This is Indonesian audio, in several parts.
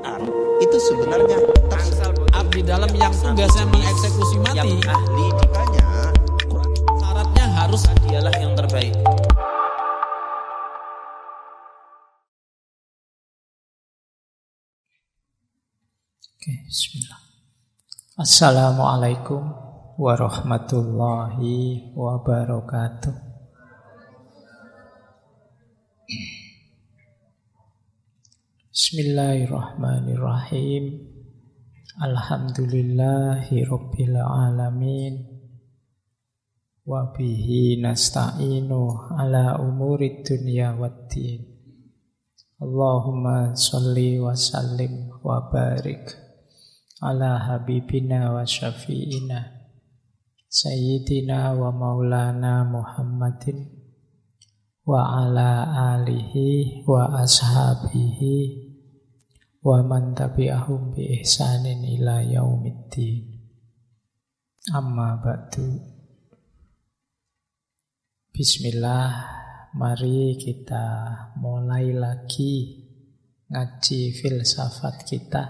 Quran itu sebenarnya abdi dalam yang tugasnya mengeksekusi mati, yang ahli dikanya syaratnya harus dialah yang terbaik. Oke, bismillah. Assalamualaikum warahmatullahi wabarakatuh. Bismillahirrahmanirrahim. Alhamdulillahi rabbil alamin. Wa bihi nasta'inu ala umurid dunya waddin. Allahumma sholli wa sallim wa barik ala habibina wa syafi'ina sayyidina wa maulana Muhammadin wa ala alihi wa ashabihi wa man tabi'ahum bi ihsanin ila yaumiddin. Amma ba'du. Bismillah, mari kita mulai lagi ngaji filsafat kita.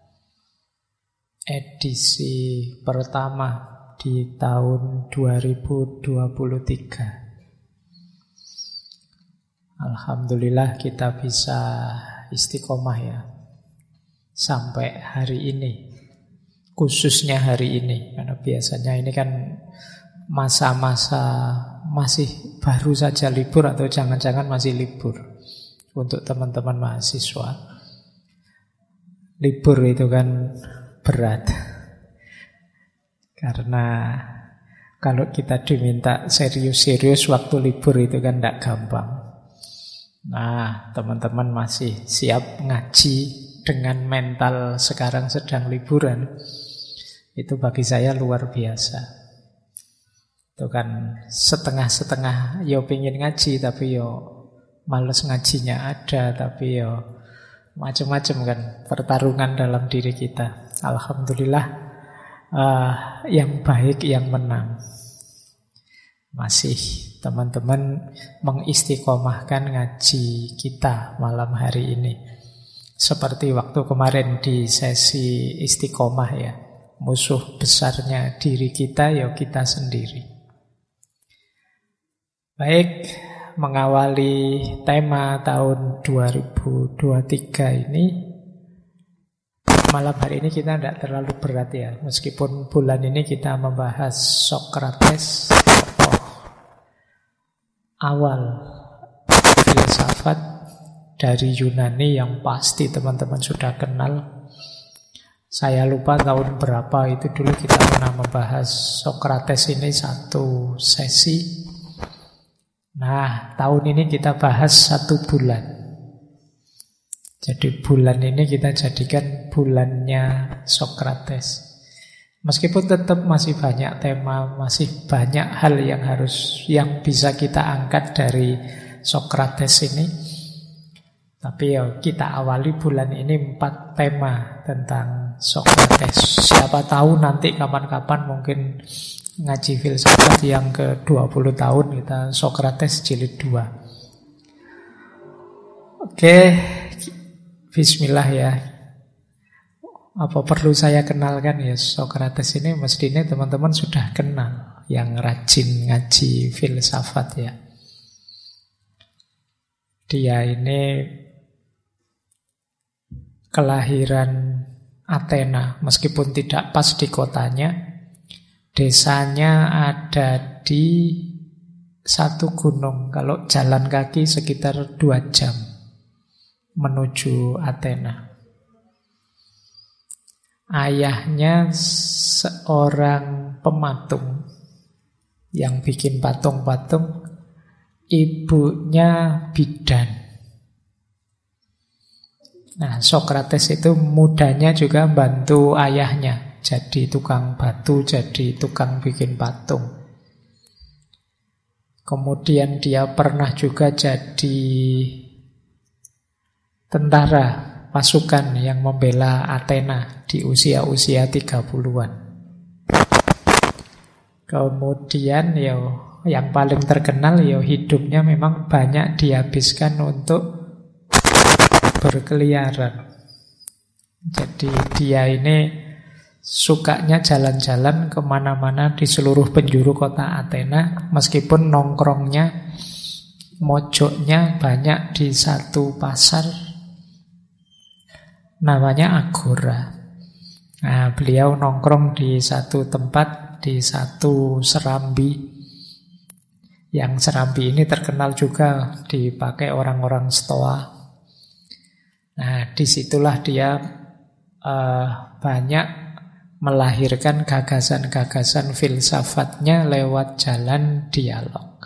Edisi pertama di tahun 2023. Alhamdulillah kita bisa istiqomah ya sampai hari ini, khususnya hari ini, karena biasanya ini kan masa-masa masih baru saja libur atau jangan-jangan masih libur untuk teman-teman mahasiswa. Libur itu kan berat karena kalau kita diminta serius-serius waktu libur itu kan tidak gampang. Nah, teman-teman masih siap ngaji dengan mental sekarang sedang liburan. Itu bagi saya luar biasa. Itu kan setengah-setengah yo pengen ngaji tapi yo males ngajinya ada, tapi yo macam-macam kan pertarungan dalam diri kita. Alhamdulillah yang baik yang menang. Masih teman-teman mengistiqomahkan ngaji kita malam hari ini. Seperti waktu kemarin di sesi istiqomah ya. Musuh besarnya diri kita ya kita sendiri. Baik, mengawali tema tahun 2023 ini, malam hari ini kita tidak terlalu berat ya. Meskipun bulan ini kita membahas Sokrates, tokoh awal filsafat dari Yunani yang pasti teman-teman sudah kenal. Saya lupa tahun berapa itu dulu kita pernah membahas Sokrates ini satu sesi. Nah, tahun ini kita bahas 1 bulan. Jadi bulan ini kita jadikan bulannya Sokrates. Meskipun tetap masih banyak tema, masih banyak hal yang bisa kita angkat dari Sokrates ini. Tapi ya kita awali bulan ini 4 tema tentang Sokrates. Siapa tahu nanti kapan-kapan mungkin ngaji filsafat yang ke-20 tahun kita Sokrates jilid 2. Oke, bismillah ya. Apa perlu saya kenalkan ya, Sokrates ini mestinya teman-teman sudah kenal yang rajin ngaji filsafat ya. Dia ini kelahiran Athena, meskipun tidak pas di kotanya. Desanya ada di satu gunung. Kalau jalan kaki sekitar 2 jam menuju Athena. Ayahnya seorang pematung yang bikin patung-patung. Ibunya bidan. Nah, Sokrates itu mudanya juga bantu ayahnya. Jadi tukang batu, jadi tukang bikin patung. Kemudian dia pernah juga jadi tentara pasukan yang membela Athena di usia-usia 30-an. Kemudian yang paling terkenal hidupnya memang banyak dihabiskan untuk berkeliaran. Jadi dia ini sukanya jalan-jalan kemana-mana di seluruh penjuru kota Athena, meskipun nongkrongnya, mojoknya banyak di satu pasar namanya Agora. Nah, beliau nongkrong di satu tempat, di satu serambi. Yang serambi ini terkenal juga dipakai orang-orang Stoa. Nah, disitulah dia banyak melahirkan gagasan-gagasan filsafatnya lewat jalan dialog.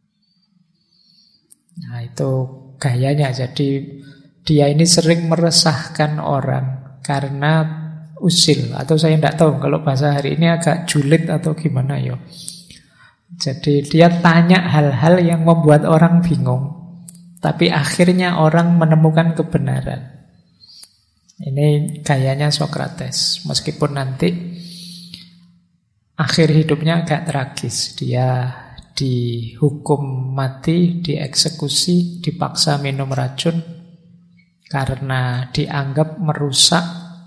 Nah, itu gayanya. Jadi dia ini sering meresahkan orang karena usil. Atau saya tidak tahu kalau bahasa hari ini agak julid atau gimana ya. Jadi dia tanya hal-hal yang membuat orang bingung, tapi akhirnya orang menemukan kebenaran. Ini gayanya Sokrates. Meskipun nanti akhir hidupnya agak tragis. Dia dihukum mati, dieksekusi, dipaksa minum racun karena dianggap merusak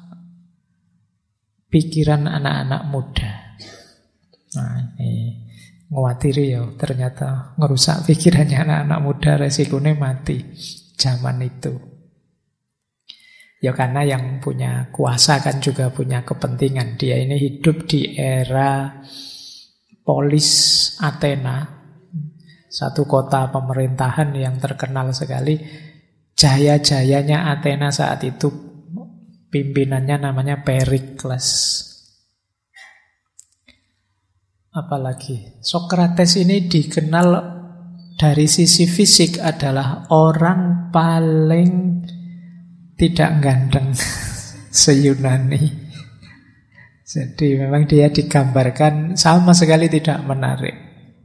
pikiran anak-anak muda. Nah, ini ngawatiri ya, ternyata ngerusak pikirannya anak-anak muda, resikonya mati zaman itu. Ya karena yang punya kuasa kan juga punya kepentingan. Dia ini hidup di era polis Athena, satu kota pemerintahan yang terkenal sekali. Jaya-jayanya Athena saat itu, pimpinannya namanya Perikles. Apalagi Sokrates ini dikenal dari sisi fisik adalah orang paling tidak ganteng se-Yunani. Jadi memang dia digambarkan sama sekali tidak menarik.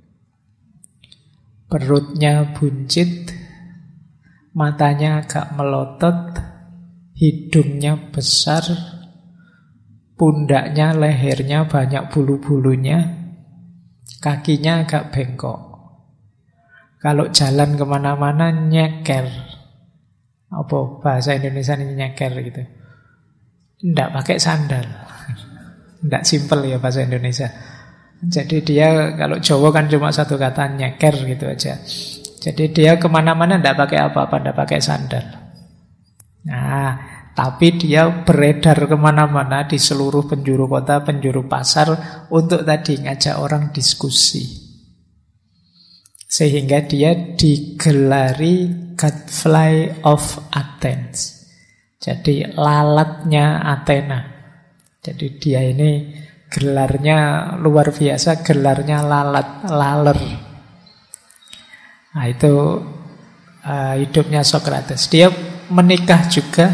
Perutnya buncit, matanya agak melotot, hidungnya besar, pundaknya, lehernya banyak bulu-bulunya, kakinya agak bengkok. Kalau jalan kemana-mana nyeker. Apa bahasa Indonesia ini nyeker gitu? Tidak pakai sandal. Tidak simpel ya bahasa Indonesia. Jadi dia kalau Jawa kan cuma satu kata nyeker gitu aja. Jadi dia kemana-mana tidak pakai apa-apa, tidak pakai sandal. Nah, tapi dia beredar kemana-mana di seluruh penjuru kota, penjuru pasar untuk tadi ngajak orang diskusi. Sehingga dia digelari Gadfly of Athens. Jadi lalatnya Athena. Jadi dia ini gelarnya luar biasa, gelarnya laler. Nah itu hidupnya Sokrates. Dia menikah juga,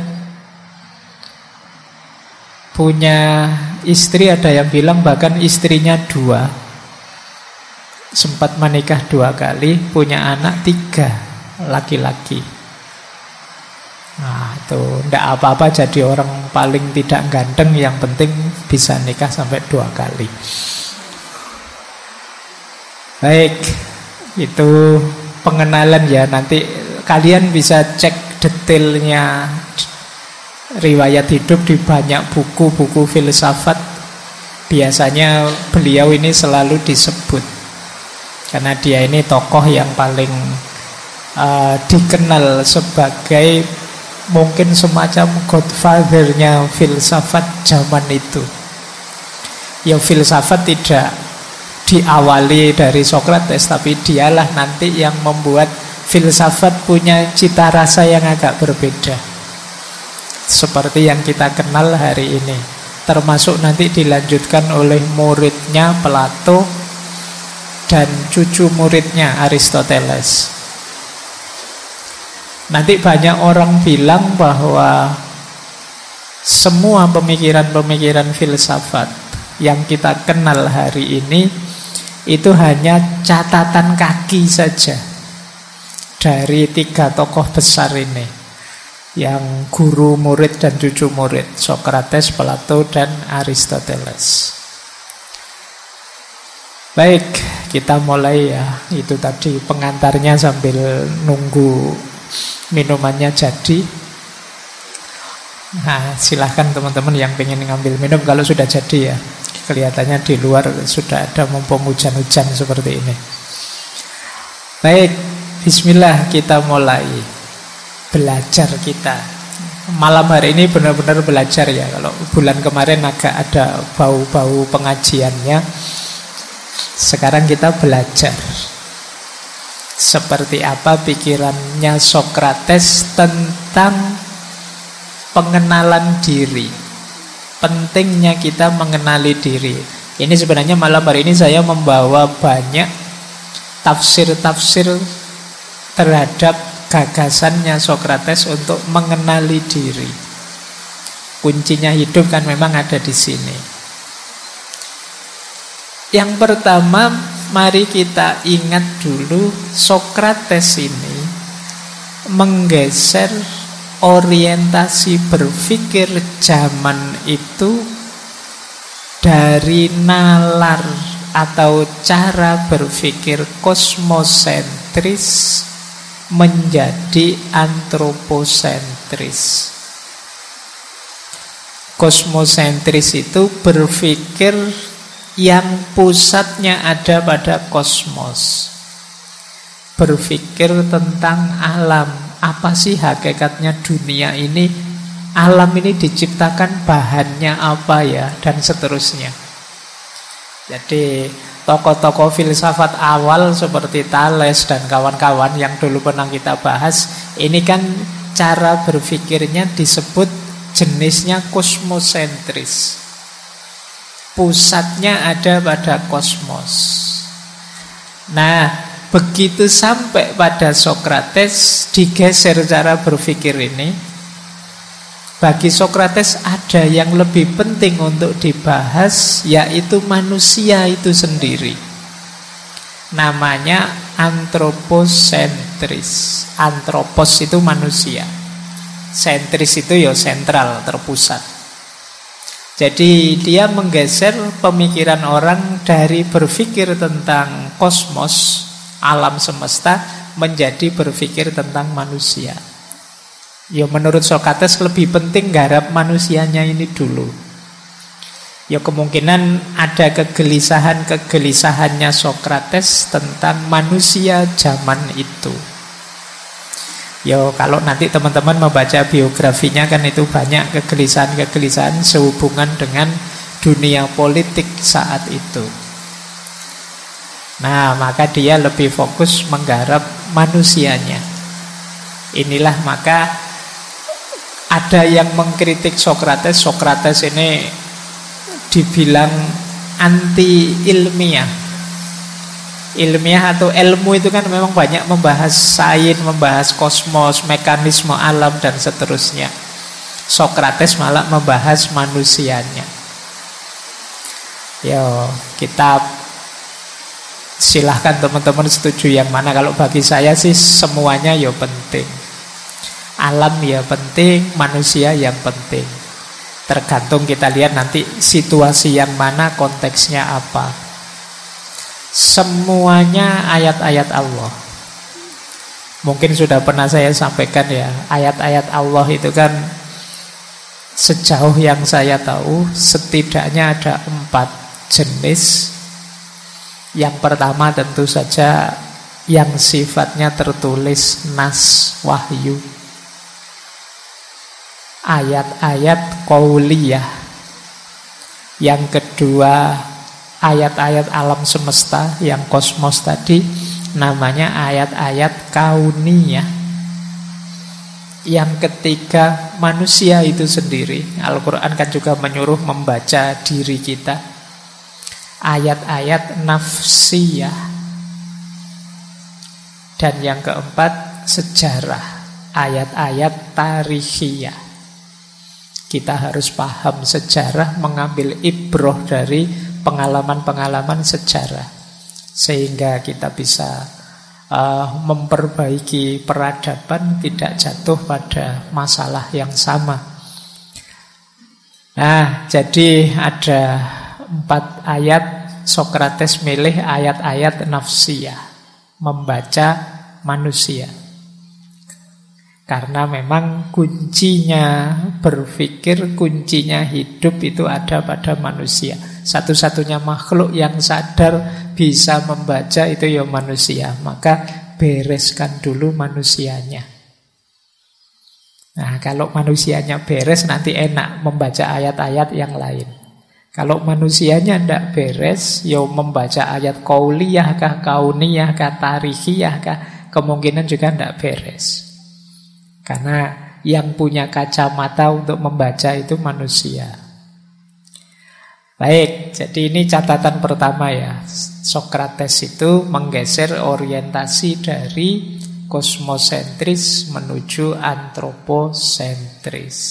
punya istri, ada yang bilang bahkan istrinya 2. Sempat menikah 2 kali, punya anak 3 laki-laki. Nah itu tidak apa-apa jadi orang paling tidak ganteng, yang penting bisa nikah sampai 2 kali. Baik, itu pengenalan ya. Nanti kalian bisa cek detailnya riwayat hidup di banyak buku-buku filsafat. Biasanya beliau ini selalu disebut karena dia ini tokoh yang paling dikenal sebagai mungkin semacam godfather-nya filsafat zaman itu. Ya filsafat tidak diawali dari Sokrates, tapi dialah nanti yang membuat filsafat punya cita rasa yang agak berbeda. Seperti yang kita kenal hari ini. Termasuk nanti dilanjutkan oleh muridnya Plato dan cucu muridnya Aristoteles. Nanti banyak orang bilang bahwa semua pemikiran-pemikiran filsafat yang kita kenal hari ini itu hanya catatan kaki saja dari 3 tokoh besar ini, yang guru murid dan cucu murid, Sokrates, Plato, dan Aristoteles. Baik, kita mulai ya. Itu tadi pengantarnya sambil nunggu minumannya jadi. Nah, silahkan teman-teman yang pengen ngambil minum kalau sudah jadi ya. Kelihatannya di luar sudah ada mumpung hujan-hujan seperti ini. Baik, bismillah kita mulai belajar kita. Malam hari ini benar-benar belajar ya. Kalau bulan kemarin agak ada bau-bau pengajiannya. Sekarang kita belajar seperti apa pikirannya Sokrates tentang pengenalan diri. Pentingnya kita mengenali diri. Ini sebenarnya malam hari ini saya membawa banyak tafsir-tafsir terhadap gagasannya Sokrates untuk mengenali diri. Kuncinya hidup kan memang ada di sini. Yang pertama, mari kita ingat dulu Sokrates ini menggeser orientasi berpikir zaman itu dari nalar atau cara berpikir kosmosentris menjadi antroposentris. Kosmosentris itu berpikir yang pusatnya ada pada kosmos. Berpikir tentang alam. Apa sih hakikatnya dunia ini? Alam ini diciptakan bahannya apa ya? Dan seterusnya. Jadi tokoh-tokoh filsafat awal seperti Thales dan kawan-kawan yang dulu pernah kita bahas, ini kan cara berpikirnya disebut jenisnya kosmosentris. Pusatnya ada pada kosmos. Nah, begitu sampai pada Sokrates, digeser cara berpikir ini. Bagi Sokrates ada yang lebih penting untuk dibahas, yaitu manusia itu sendiri. Namanya antroposentris. Antropos itu manusia, sentris itu ya sentral, terpusat. Jadi dia menggeser pemikiran orang dari berpikir tentang kosmos, alam semesta, menjadi berpikir tentang manusia. Ya menurut Sokrates lebih penting garap manusianya ini dulu. Ya kemungkinan ada kegelisahannya Sokrates tentang manusia zaman itu. Ya kalau nanti teman-teman membaca biografinya kan itu banyak kegelisahan-kegelisahan sehubungan dengan dunia politik saat itu. Nah, maka dia lebih fokus menggarap manusianya. Inilah maka ada yang mengkritik Sokrates. Sokrates ini dibilang anti ilmiah. Ilmiah atau ilmu itu kan memang banyak membahas sains, membahas kosmos, mekanisme alam dan seterusnya. Sokrates malah membahas manusianya. Yo, kita silahkan teman-teman setuju yang mana. Kalau bagi saya sih semuanya ya penting. Alam ya penting, manusia yang penting. Tergantung kita lihat nanti situasi yang mana, konteksnya apa. Semuanya ayat-ayat Allah. Mungkin sudah pernah saya sampaikan ya, ayat-ayat Allah itu kan sejauh yang saya tahu setidaknya ada 4 jenis. Yang pertama tentu saja yang sifatnya tertulis nas, wahyu. Ayat-ayat qauliyah. Yang kedua ayat-ayat alam semesta yang kosmos tadi, namanya ayat-ayat kauniyah. Yang ketiga manusia itu sendiri. Al-Quran kan juga menyuruh membaca diri kita. Ayat-ayat nafsiyah. Dan yang keempat sejarah. Ayat-ayat tarikhiyah. Kita harus paham sejarah, mengambil ibroh dari pengalaman-pengalaman sejarah, sehingga kita bisa memperbaiki peradaban, tidak jatuh pada masalah yang sama. Nah, jadi ada 4 ayat. Sokrates milih ayat-ayat nafsiyah, membaca manusia. Karena memang kuncinya berpikir, kuncinya hidup itu ada pada manusia. Satu-satunya makhluk yang sadar bisa membaca itu ya manusia. Maka bereskan dulu manusianya. Nah, kalau manusianya beres nanti enak membaca ayat-ayat yang lain. Kalau manusianya tidak beres, ya membaca ayat qauliyah kah, kauniyah kah, tarihiyah kah, kemungkinan juga tidak beres. Karena yang punya kacamata untuk membaca itu manusia. Baik, jadi ini catatan pertama ya. Sokrates itu menggeser orientasi dari kosmosentris menuju antroposentris.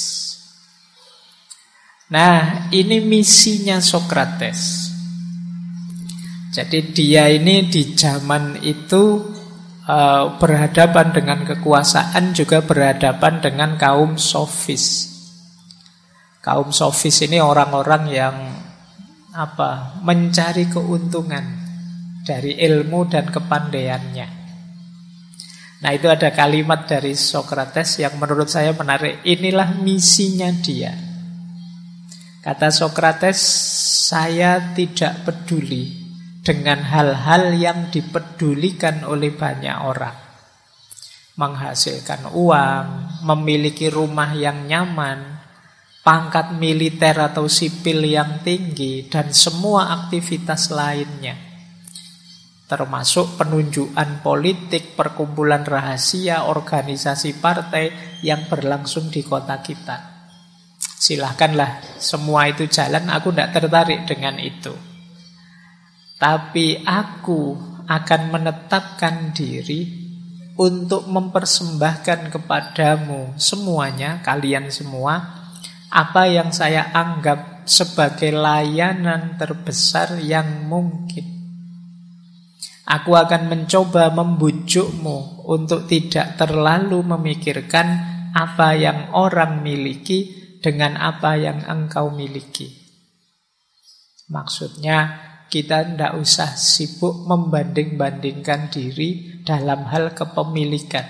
Nah, ini misinya Sokrates. Jadi dia ini di zaman itu berhadapan dengan kekuasaan, juga berhadapan dengan kaum sofis. Kaum sofis ini orang-orang yang mencari keuntungan dari ilmu dan kepandaiannya. Nah, itu ada kalimat dari Sokrates yang menurut saya menarik. Inilah misinya dia. Kata Sokrates, saya tidak peduli dengan hal-hal yang dipedulikan oleh banyak orang. Menghasilkan uang, memiliki rumah yang nyaman, pangkat militer atau sipil yang tinggi, dan semua aktivitas lainnya. Termasuk penunjukan politik, perkumpulan rahasia, organisasi partai yang berlangsung di kota kita. Silahkanlah semua itu jalan, aku tidak tertarik dengan itu. Tapi aku akan menetapkan diri untuk mempersembahkan kepadamu semuanya, kalian semua, apa yang saya anggap sebagai layanan terbesar yang mungkin. Aku akan mencoba membujukmu untuk tidak terlalu memikirkan apa yang orang miliki dengan apa yang engkau miliki. Maksudnya, kita tidak usah sibuk membanding-bandingkan diri dalam hal kepemilikan.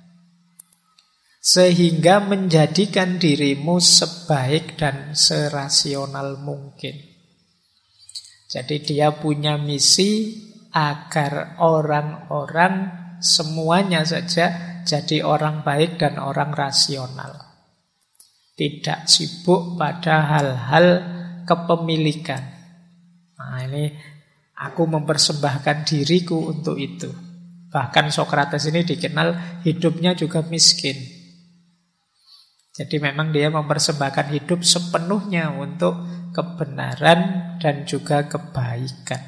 Sehingga menjadikan dirimu sebaik dan serasional mungkin. Jadi dia punya misi agar orang-orang semuanya saja jadi orang baik dan orang rasional. Tidak sibuk pada hal-hal kepemilikan. Nah, ini aku mempersembahkan diriku untuk itu. Bahkan Sokrates ini dikenal hidupnya juga miskin. Jadi memang dia mempersembahkan hidup sepenuhnya untuk kebenaran dan juga kebaikan.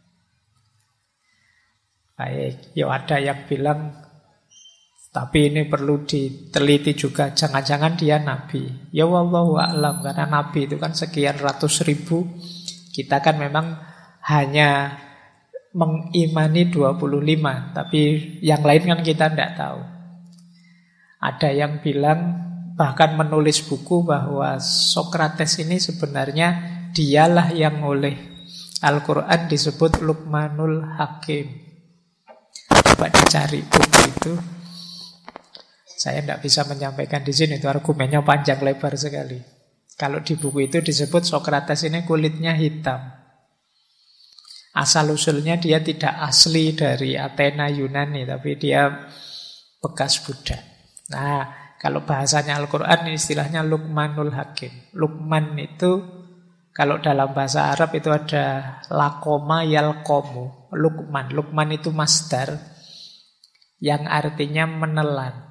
Baik, ya ada yang bilang, tapi ini perlu diteliti juga, jangan-jangan dia nabi. Ya wallahu a'lam, karena nabi itu kan sekian ratus ribu. Kita kan memang hanya mengimani 25, tapi yang lain kan kita tidak tahu. Ada yang bilang, bahkan menulis buku bahwa Sokrates ini sebenarnya dialah yang oleh Al-Quran disebut Luqmanul Hakim. Coba dicari buku itu. Saya tidak bisa menyampaikan di sini, itu argumennya panjang lebar sekali. Kalau di buku itu disebut Sokrates ini kulitnya hitam. Asal-usulnya dia tidak asli dari Athena Yunani, tapi dia bekas Buddha. Nah, kalau bahasanya Al-Quran istilahnya Luqmanul Hakim. Luqman itu kalau dalam bahasa Arab itu ada lakoma yalkomu. Luqman. Luqman itu masdar yang artinya menelan.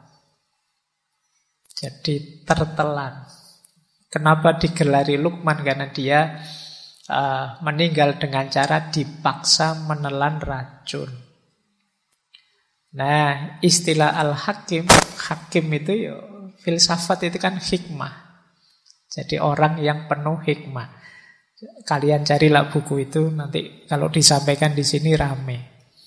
Jadi tertelan. Kenapa digelari Luqman? Karena dia meninggal dengan cara dipaksa menelan racun. Nah, istilah Al-Hakim, Hakim itu ya, filsafat itu kan hikmah. Jadi orang yang penuh hikmah. Kalian carilah buku itu, nanti kalau disampaikan di sini rame.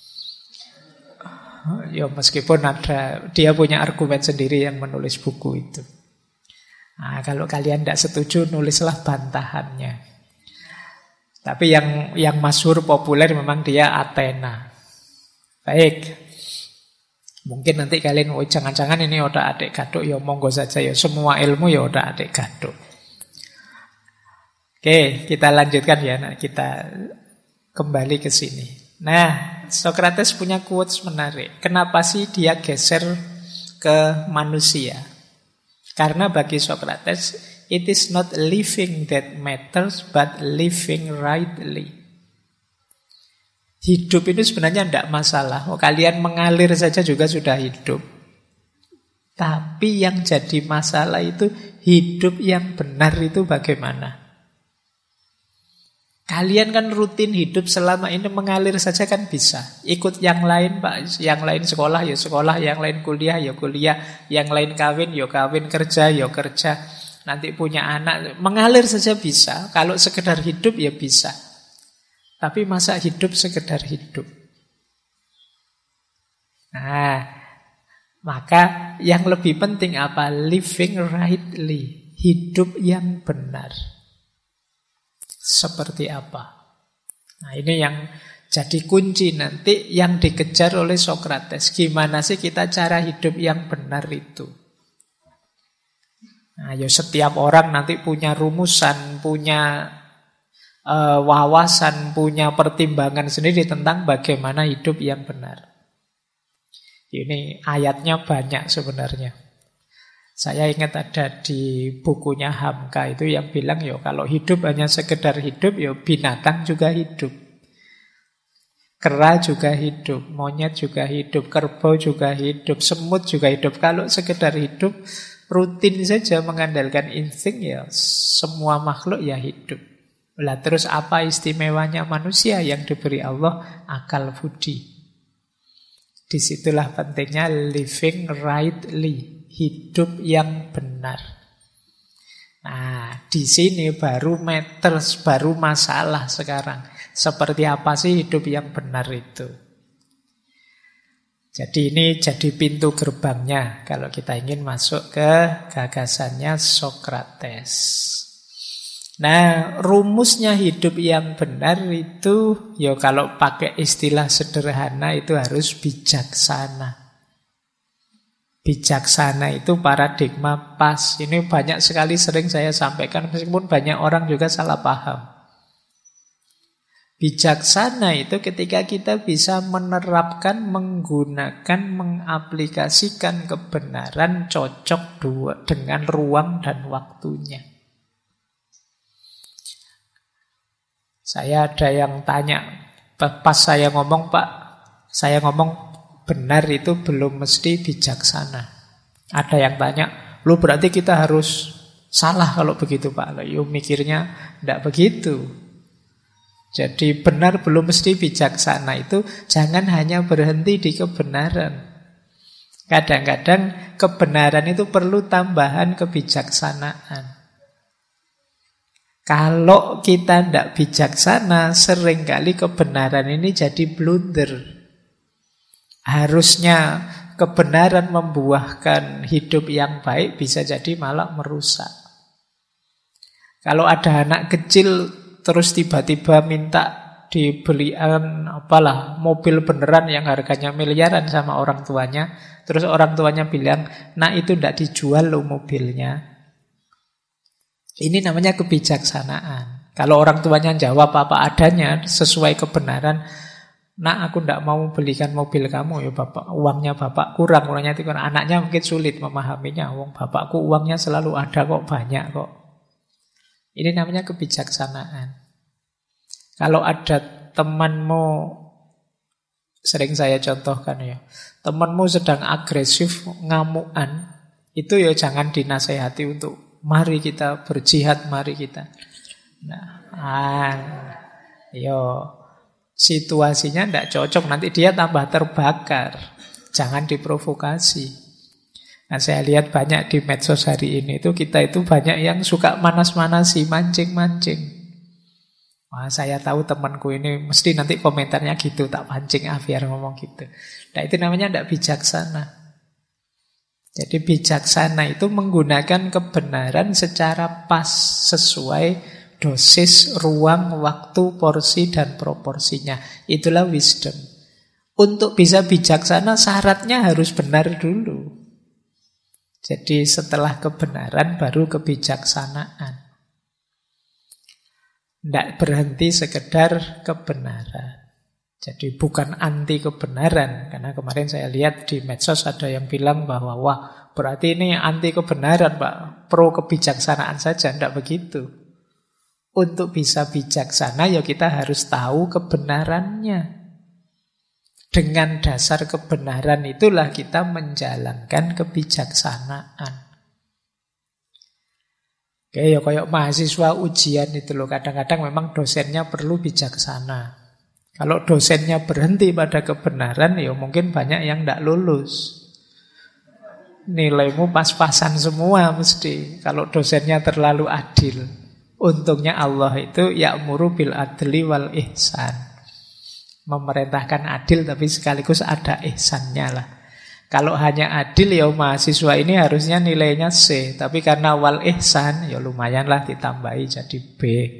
Ya meskipun ada, dia punya argumen sendiri yang menulis buku itu. Nah, kalau kalian tidak setuju, nulislah bantahannya. Tapi yang masyhur populer memang dia Athena. Baik. Mungkin nanti kalian, oh jangan-jangan ini otak adik gaduk, ya monggo saja ya. Semua ilmu ya otak adik gaduk. Oke, kita lanjutkan ya. Nah, kita kembali ke sini. Nah, Socrates punya quotes menarik. Kenapa sih dia geser ke manusia? Karena bagi Socrates, it is not living that matters, but living rightly. Hidup itu sebenarnya tidak masalah. Kalian mengalir saja juga sudah hidup. Tapi yang jadi masalah itu hidup yang benar itu bagaimana? Kalian kan rutin hidup selama ini mengalir saja kan bisa. Ikut yang lain Pak, yang lain sekolah ya sekolah, yang lain kuliah ya kuliah, yang lain kawin ya kawin, kerja ya kerja. Nanti punya anak, mengalir saja bisa. Kalau sekedar hidup ya bisa. Tapi masa hidup sekedar hidup? Nah, maka yang lebih penting apa? Living rightly. Hidup yang benar. Seperti apa? Nah, ini yang jadi kunci nanti yang dikejar oleh Socrates. Gimana sih kita cara hidup yang benar itu? Nah, ya setiap orang nanti punya rumusan, punya wawasan, punya pertimbangan sendiri tentang bagaimana hidup yang benar. Ini ayatnya banyak sebenarnya. Saya ingat ada di bukunya Hamka itu yang bilang, ya kalau hidup hanya sekedar hidup, ya binatang juga hidup. Kera juga hidup, monyet juga hidup, kerbau juga hidup, semut juga hidup. Kalau sekedar hidup, rutin saja mengandalkan insting, ya semua makhluk ya hidup. Lah terus apa istimewanya manusia yang diberi Allah? Akal budi. Disitulah pentingnya living rightly, hidup yang benar. Nah, di sini baru matters, baru masalah sekarang. Seperti apa sih hidup yang benar itu? Jadi ini jadi pintu gerbangnya kalau kita ingin masuk ke gagasannya Socrates. Nah, rumusnya hidup yang benar itu, ya kalau pakai istilah sederhana itu harus bijaksana. Bijaksana itu paradigma pas. Ini banyak sekali sering saya sampaikan, meskipun banyak orang juga salah paham. Bijaksana itu ketika kita bisa menerapkan, menggunakan, mengaplikasikan kebenaran cocok dengan ruang dan waktunya. Saya ada yang tanya, pas saya ngomong, Pak, saya ngomong benar itu belum mesti bijaksana. Ada yang tanya, lu berarti kita harus salah kalau begitu, Pak. Yuk mikirnya tidak begitu. Jadi benar belum mesti bijaksana itu jangan hanya berhenti di kebenaran. Kadang-kadang kebenaran itu perlu tambahan kebijaksanaan. Kalau kita tidak bijaksana, seringkali kebenaran ini jadi blunder. Harusnya kebenaran membuahkan hidup yang baik, bisa jadi malah merusak. Kalau ada anak kecil terus tiba-tiba minta dibelikan mobil beneran yang harganya miliaran sama orang tuanya, terus orang tuanya bilang, "Nah, itu tidak dijual loh mobilnya." Ini namanya kebijaksanaan. Kalau orang tuanya jawab apa adanya sesuai kebenaran, "Nak, aku tidak mau belikan mobil kamu, ya bapak, uangnya bapak kurang." Itu kan anaknya mungkin sulit memahaminya. Bapakku uangnya selalu ada kok, banyak kok. Ini namanya kebijaksanaan. Kalau ada temanmu, sering saya contohkan ya, temanmu sedang agresif, ngamuan, itu ya jangan dinasehati untuk mari kita berjihad, mari kita. Situasinya tidak cocok, nanti dia tambah terbakar. Jangan diprovokasi. Nah, saya lihat banyak di medsos hari ini itu kita itu banyak yang suka manas-manasi, mancing-mancing. Wah, saya tahu temanku ini mesti nanti komentarnya gitu, tak pancing biar ngomong gitu. Nah, itu namanya tidak bijaksana. Jadi bijaksana itu menggunakan kebenaran secara pas, sesuai dosis, ruang, waktu, porsi, dan proporsinya. Itulah wisdom. Untuk bisa bijaksana syaratnya harus benar dulu. Jadi setelah kebenaran baru kebijaksanaan. Tidak berhenti sekedar kebenaran. Jadi bukan anti kebenaran. Karena kemarin saya lihat di medsos ada yang bilang bahwa wah berarti ini anti kebenaran Pak, pro kebijaksanaan saja. Tidak begitu. Untuk bisa bijaksana ya kita harus tahu kebenarannya. Dengan dasar kebenaran itulah kita menjalankan kebijaksanaan. Oke, ya kayak mahasiswa ujian itu loh. Kadang-kadang memang dosennya perlu bijaksana. Kalau dosennya berhenti pada kebenaran, ya mungkin banyak yang tidak lulus. Nilaimu pas-pasan semua mesti. Kalau dosennya terlalu adil. Untungnya Allah itu ya'muru bil adli wal ihsan. Memerintahkan adil tapi sekaligus ada ihsannya lah. Kalau hanya adil ya mahasiswa ini harusnya nilainya C. Tapi karena wal ihsan ya lumayan lah ditambahi jadi B.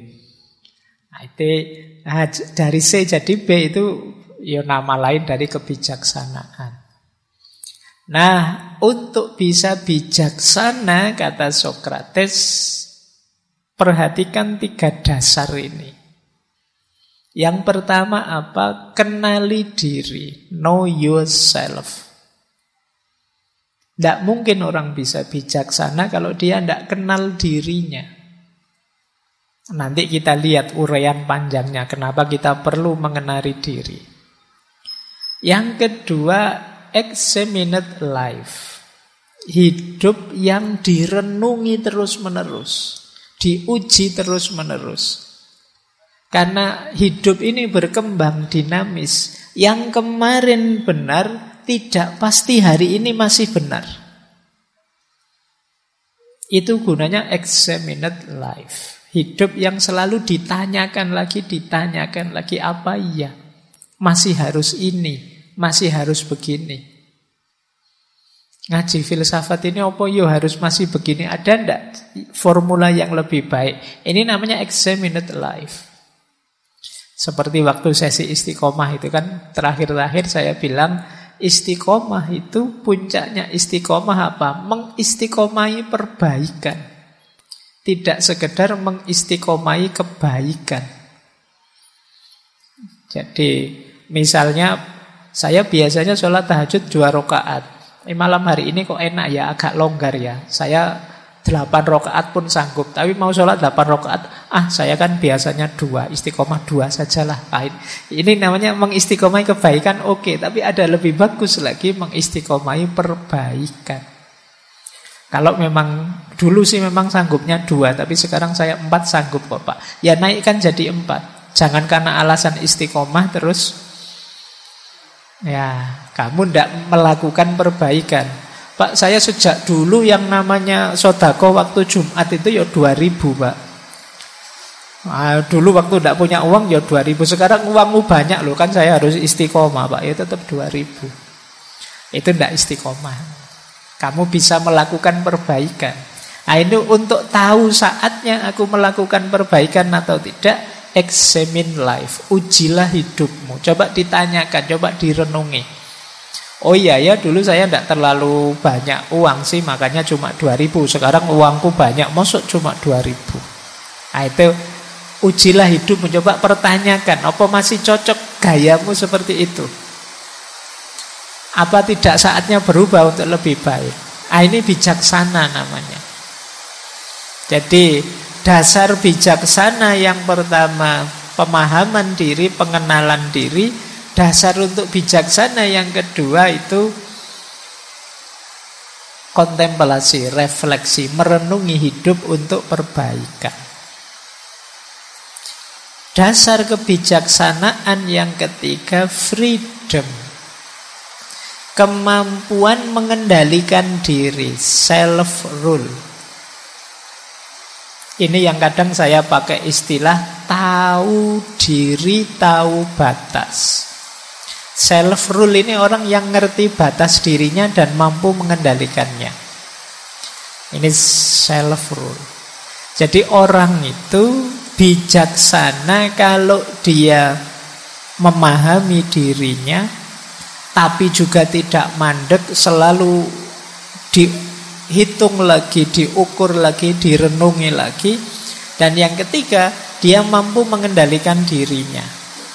Nah, dari C jadi B itu ya nama lain dari kebijaksanaan. Nah, untuk bisa bijaksana kata Sokrates, perhatikan 3 dasar ini. Yang pertama apa? Kenali diri. Know yourself. Tidak mungkin orang bisa bijaksana kalau dia tidak kenal dirinya. Nanti kita lihat uraian panjangnya. Kenapa kita perlu mengenali diri. Yang kedua, examined life. Hidup yang direnungi terus-menerus. Diuji terus-menerus. Karena hidup ini berkembang dinamis. Yang kemarin benar, tidak pasti hari ini masih benar. Itu gunanya examined life. Hidup yang selalu ditanyakan lagi apa iya. Masih harus ini, masih harus begini. Ngaji filsafat ini apa yo harus masih begini. Ada enggak formula yang lebih baik? Ini namanya examined life. Seperti waktu sesi istiqomah itu kan terakhir-terakhir saya bilang istiqomah itu puncaknya istiqomah apa? Mengistiqomahi perbaikan. Tidak sekedar mengistiqomahi kebaikan. Jadi misalnya saya biasanya sholat tahajud 2 rakaat. Malam hari ini kok enak ya, agak longgar ya. Saya 8 rakaat pun sanggup. Tapi mau sholat 8 rakaat, saya kan biasanya 2, istiqomah 2 sajalah. Ini namanya mengistiqomahi kebaikan, oke. Tapi ada lebih bagus lagi mengistiqomahi perbaikan. Kalau memang dulu sih memang sanggupnya 2, tapi sekarang saya 4 sanggup kok Pak. Ya naikkan jadi 4. Jangan karena alasan istiqomah terus ya kamu tidak melakukan perbaikan. Pak, saya sejak dulu yang namanya sodako waktu Jumat itu ya 2.000 Pak. Dulu waktu tidak punya uang ya 2.000. Sekarang uangmu banyak loh, kan saya harus istiqomah Pak. Ya tetap 2.000. Itu tidak istiqomah. Kamu bisa melakukan perbaikan. Nah ini untuk tahu saatnya aku melakukan perbaikan atau tidak, examine life. Ujilah hidupmu. Coba ditanyakan, coba direnungi. Oh iya ya, dulu saya tidak terlalu banyak uang sih, makanya cuma 2.000. Sekarang uangku banyak, masuk cuma 2.000. Nah itu ujilah hidup, mencoba pertanyakan, apa masih cocok gayamu seperti itu? Apa tidak saatnya berubah untuk lebih baik? Ini bijaksana namanya. Jadi dasar bijaksana yang pertama, pemahaman diri, pengenalan diri. Dasar untuk bijaksana yang kedua itu kontemplasi, refleksi, merenungi hidup untuk perbaikan. Dasar kebijaksanaan yang ketiga, freedom. Kemampuan mengendalikan diri, self-rule. Ini yang kadang saya pakai istilah tahu diri, tahu batas. Self-rule ini orang yang ngerti batas dirinya dan mampu mengendalikannya. Ini self-rule. Jadi orang itu bijaksana kalau dia memahami dirinya, tapi juga tidak mandek, selalu dihitung lagi, diukur lagi, direnungi lagi. Dan yang ketiga, dia mampu mengendalikan dirinya.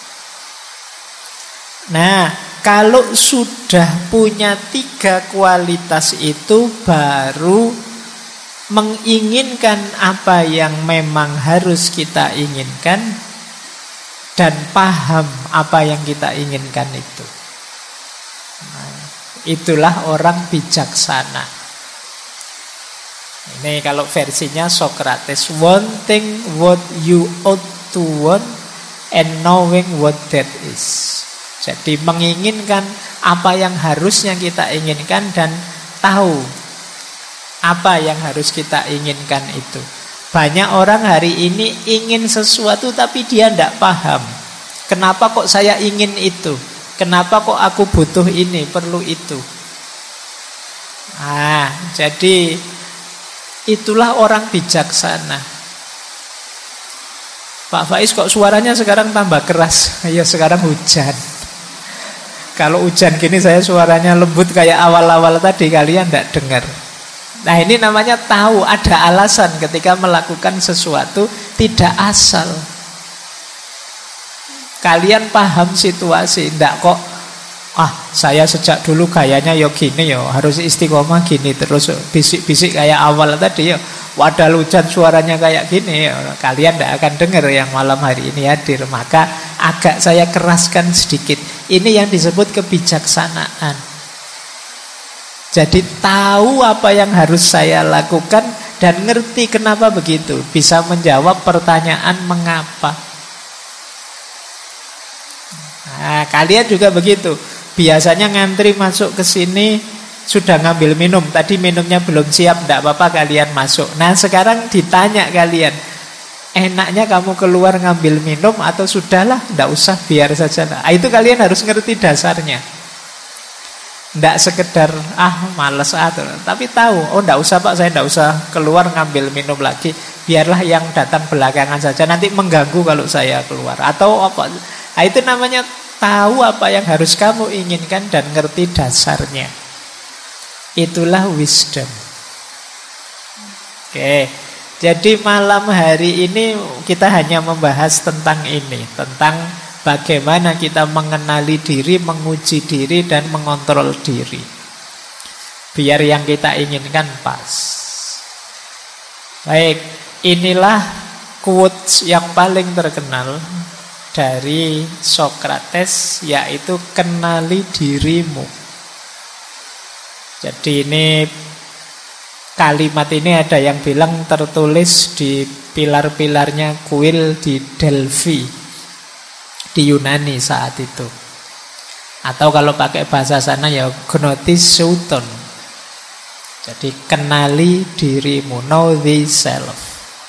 Nah, kalau sudah punya 3 kualitas itu, baru menginginkan apa yang memang harus kita inginkan dan paham apa yang kita inginkan itu. Nah, itulah orang bijaksana. Ini kalau versinya Socrates, wanting what you ought to want and knowing what that is. Jadi menginginkan apa yang harusnya kita inginkan dan tahu apa yang harus kita inginkan itu. Banyak orang hari ini ingin sesuatu tapi dia tidak paham. Kenapa kok saya ingin itu? Kenapa kok aku butuh ini, perlu itu? Jadi itulah orang bijaksana. Pak Faiz kok suaranya sekarang tambah keras? Ya sekarang hujan. Kalau hujan gini saya suaranya lembut kayak awal-awal tadi, kalian tidak dengar. Nah ini namanya tahu, ada alasan ketika melakukan sesuatu, tidak asal. Kalian paham situasi, tidak kok saya sejak dulu gayanya gini harus istiqomah gini terus bisik-bisik kayak awal tadi padahal hujan suaranya kayak gini kalian tidak akan dengar yang malam hari ini hadir. Maka agak saya keraskan sedikit. Ini yang disebut kebijaksanaan. Jadi tahu apa yang harus saya lakukan dan ngerti kenapa begitu. Bisa menjawab pertanyaan mengapa. Nah, kalian juga begitu. Biasanya ngantri masuk ke sini sudah ngambil minum. Tadi minumnya belum siap, tidak apa-apa kalian masuk. Nah sekarang ditanya kalian, enaknya kamu keluar ngambil minum atau sudahlah, tidak usah biar saja. Itu kalian harus ngerti dasarnya. Tidak sekedar males tapi tahu, tidak usah Pak, saya tidak usah keluar ngambil minum lagi, biarlah yang datang belakangan saja, nanti mengganggu kalau saya keluar atau apa. Itu namanya tahu apa yang harus kamu inginkan dan ngerti dasarnya. Itulah wisdom. Oke, jadi malam hari ini kita hanya membahas tentang ini, tentang bagaimana kita mengenali diri, menguji diri, dan mengontrol diri. Biar yang kita inginkan pas. Baik, inilah quotes yang paling terkenal dari Socrates, yaitu kenali dirimu. Jadi ini kalimat ini ada yang bilang tertulis di pilar-pilarnya kuil di Delphi, di Yunani saat itu. Atau kalau pakai bahasa sana gnotis souton. Jadi kenali dirimu, know thyself.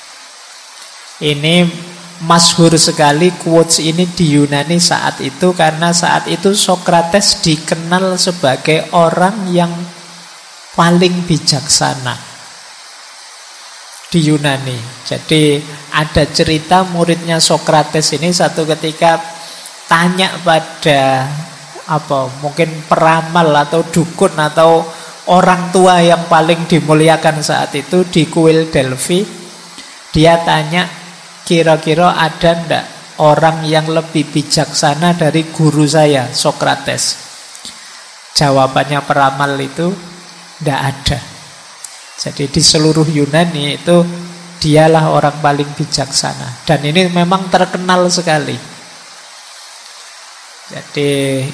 Ini masyhur sekali quotes ini di Yunani saat itu, karena saat itu Socrates dikenal sebagai orang yang paling bijaksana di Yunani. Jadi ada cerita muridnya Socrates ini satu ketika tanya pada mungkin peramal atau dukun atau orang tua yang paling dimuliakan saat itu di kuil Delphi. Dia tanya, kira-kira ada ndak orang yang lebih bijaksana dari guru saya, Socrates? Jawabannya peramal itu, ndak ada. Jadi di seluruh Yunani itu dialah orang paling bijaksana. Dan ini memang terkenal sekali. Jadi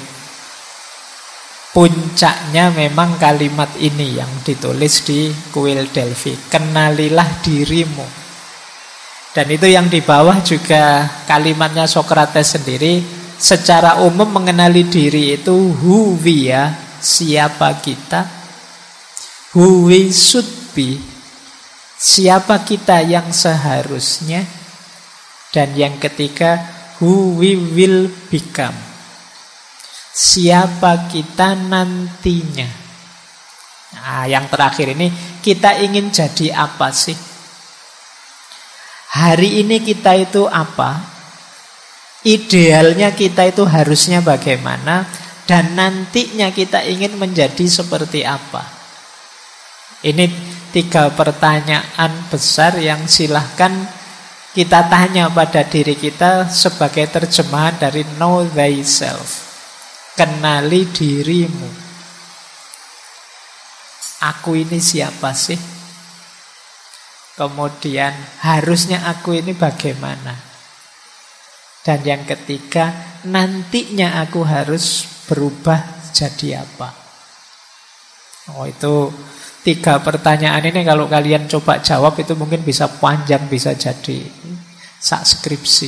puncaknya memang kalimat ini yang ditulis di kuil Delphi. Kenalilah dirimu. Dan itu yang di bawah juga kalimatnya Socrates sendiri. Secara umum mengenali diri itu who we are, siapa kita. Who we should be, siapa kita yang seharusnya. Dan yang ketiga, who we will become, siapa kita nantinya. Nah, yang terakhir ini, kita ingin jadi apa sih? Hari ini kita itu apa? Idealnya kita itu harusnya bagaimana? dan nantinya kita ingin menjadi seperti apa. Ini 3 pertanyaan besar yang silahkan kita tanya pada diri kita sebagai terjemahan dari know thyself. Kenali dirimu. Aku ini siapa sih? Kemudian harusnya aku ini bagaimana? Dan yang ketiga, nantinya aku harus berubah jadi apa? Oh, itu 3 pertanyaan ini kalau kalian coba jawab itu mungkin bisa panjang, bisa jadi sak skripsi.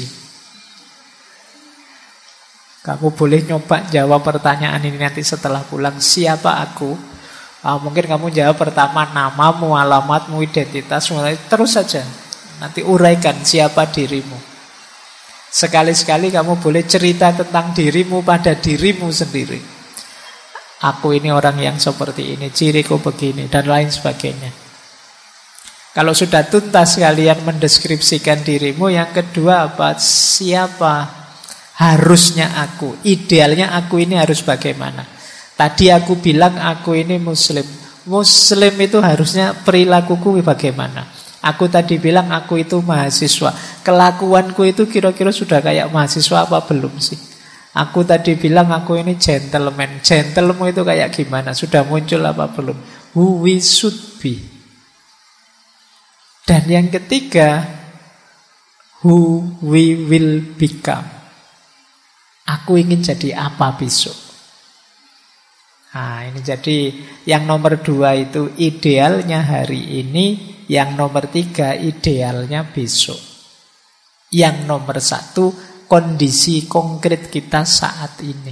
Kamu boleh nyoba jawab pertanyaan ini nanti setelah pulang. Siapa aku? Mungkin kamu jawab pertama namamu, alamatmu, identitas, terus saja. Nanti uraikan siapa dirimu. Sekali-sekali kamu boleh cerita tentang dirimu pada dirimu sendiri. Aku ini orang yang seperti ini, ciriku begini, dan lain sebagainya. Kalau sudah tuntas kalian mendeskripsikan dirimu, yang kedua apa? Siapa harusnya aku? Idealnya aku ini harus bagaimana? Tadi aku bilang aku ini Muslim. Muslim itu harusnya perilakuku bagaimana? Aku tadi bilang aku itu mahasiswa. Kelakuanku itu kira-kira sudah kayak mahasiswa apa belum sih? Aku tadi bilang aku ini gentleman. Gentleman itu kayak gimana? Sudah muncul apa belum? Who we should be. Dan yang ketiga, who we will become. Aku ingin jadi apa besok? Nah, ini jadi yang nomor 2 itu idealnya hari ini, yang nomor 3 idealnya besok. Yang nomor 1 kondisi konkret kita saat ini.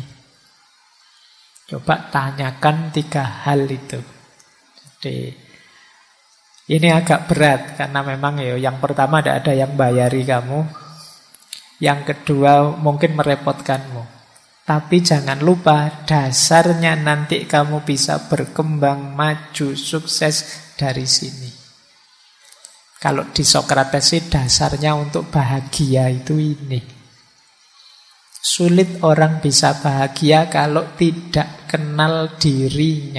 Coba tanyakan 3 hal itu. Jadi ini agak berat karena memang yang pertama ada yang bayari kamu, yang kedua mungkin merepotkanmu. Tapi jangan lupa dasarnya nanti kamu bisa berkembang, maju, sukses dari sini. Kalau di Sokrates sih dasarnya untuk bahagia itu ini. Sulit orang bisa bahagia kalau tidak kenal dirinya.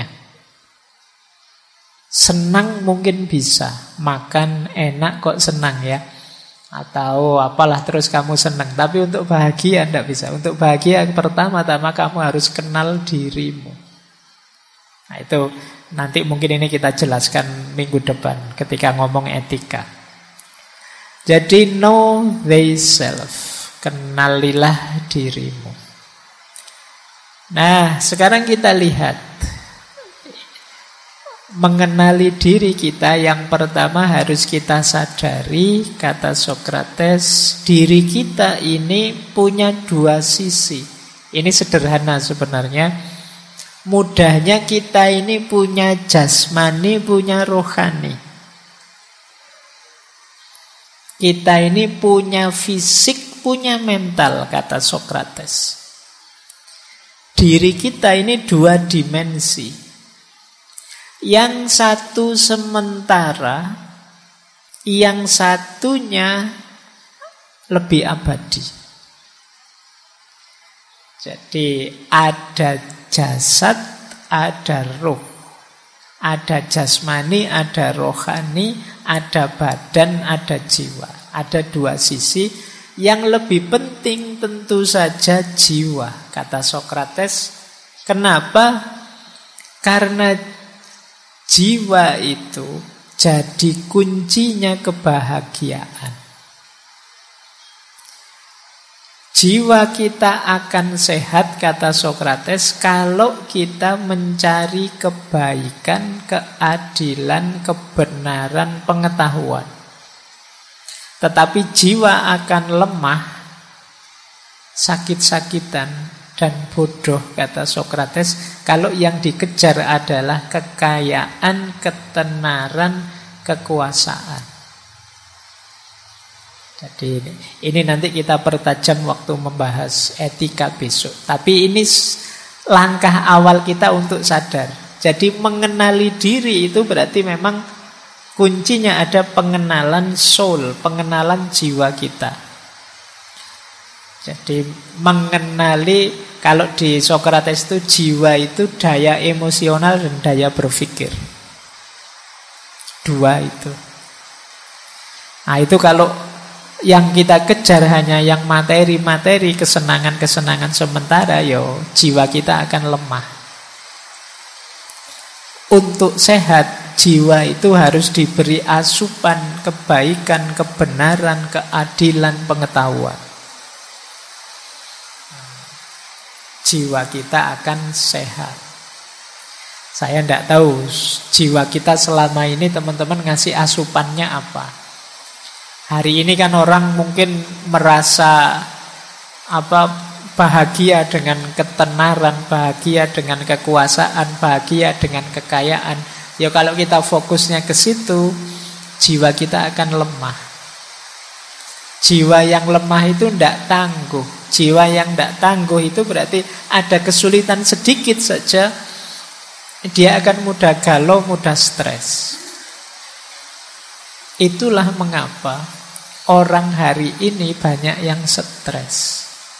Senang mungkin bisa, makan enak kok senang ya. Atau apalah terus kamu senang. Tapi untuk bahagia tidak bisa. Untuk bahagia pertama-tama kamu harus kenal dirimu. Nah itu nanti mungkin ini kita jelaskan minggu depan ketika ngomong etika. Jadi know thyself. Kenalilah dirimu. Nah sekarang kita lihat. Mengenali diri kita yang pertama harus kita sadari, kata Sokrates, diri kita ini punya 2 sisi. Ini sederhana sebenarnya. Mudahnya kita ini punya jasmani, punya rohani. Kita ini punya fisik, punya mental, kata Sokrates. Diri kita ini 2 dimensi. Yang satu sementara, yang satunya lebih abadi. Jadi ada jasad, ada roh. Ada jasmani, ada rohani, ada badan, ada jiwa. Ada 2 sisi. Yang lebih penting tentu saja jiwa, kata Sokrates. Kenapa? Karena jiwa itu jadi kuncinya kebahagiaan. Jiwa kita akan sehat, kata Sokrates, kalau kita mencari kebaikan, keadilan, kebenaran, pengetahuan. Tetapi jiwa akan lemah, sakit-sakitan, dan bodoh, kata Sokrates, kalau yang dikejar adalah kekayaan, ketenaran, kekuasaan. Jadi ini nanti kita pertajam waktu membahas etika besok. Tapi ini langkah awal kita untuk sadar. Jadi mengenali diri itu berarti memang kuncinya ada pengenalan soul, pengenalan jiwa kita. Jadi mengenali, Kalau di Sokrates itu jiwa itu daya emosional dan daya berpikir. Dua itu. Nah itu kalau yang kita kejar hanya yang materi-materi, kesenangan-kesenangan sementara, jiwa kita akan lemah. Untuk sehat, jiwa itu harus diberi asupan kebaikan, kebenaran, keadilan, pengetahuan. Jiwa kita akan sehat. Saya tidak tahu jiwa kita selama ini teman-teman ngasih asupannya apa. Hari ini kan orang mungkin merasa bahagia dengan ketenaran, bahagia dengan kekuasaan, bahagia dengan kekayaan. Ya kalau kita fokusnya ke situ, jiwa kita akan lemah. Jiwa yang lemah itu tidak tangguh. Jiwa yang tidak tangguh itu berarti ada kesulitan sedikit saja, dia akan mudah galau, mudah stres. Itulah mengapa orang hari ini banyak yang stres.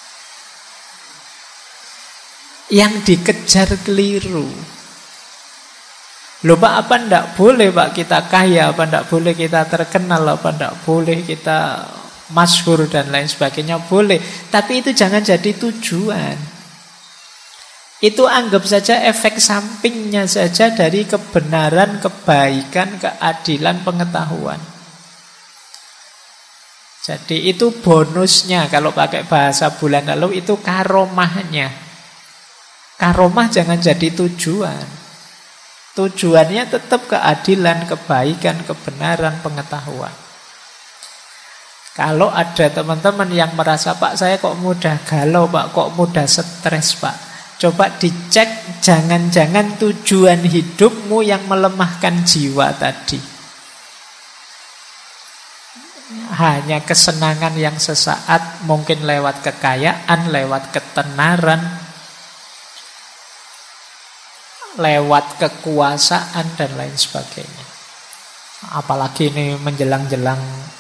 Yang dikejar keliru. Loh Pak, apa ndak boleh Pak kita kaya, apa ndak boleh kita terkenal, apa ndak boleh kita masyhur dan lain sebagainya? Boleh, tapi itu jangan jadi tujuan. Itu anggap saja efek sampingnya saja dari kebenaran, kebaikan, keadilan, pengetahuan. Jadi itu bonusnya. Kalau pakai bahasa bulan lalu itu karomahnya. Karomah jangan jadi tujuan. Tujuannya tetap keadilan, kebaikan, kebenaran, pengetahuan. Kalau ada teman-teman yang merasa, Pak saya kok mudah galau, Pak kok mudah stres, Pak, coba dicek, jangan-jangan tujuan hidupmu yang melemahkan jiwa tadi. Hanya kesenangan yang sesaat, mungkin lewat kekayaan, lewat ketenaran, lewat kekuasaan dan lain sebagainya. Apalagi ini menjelang-jelang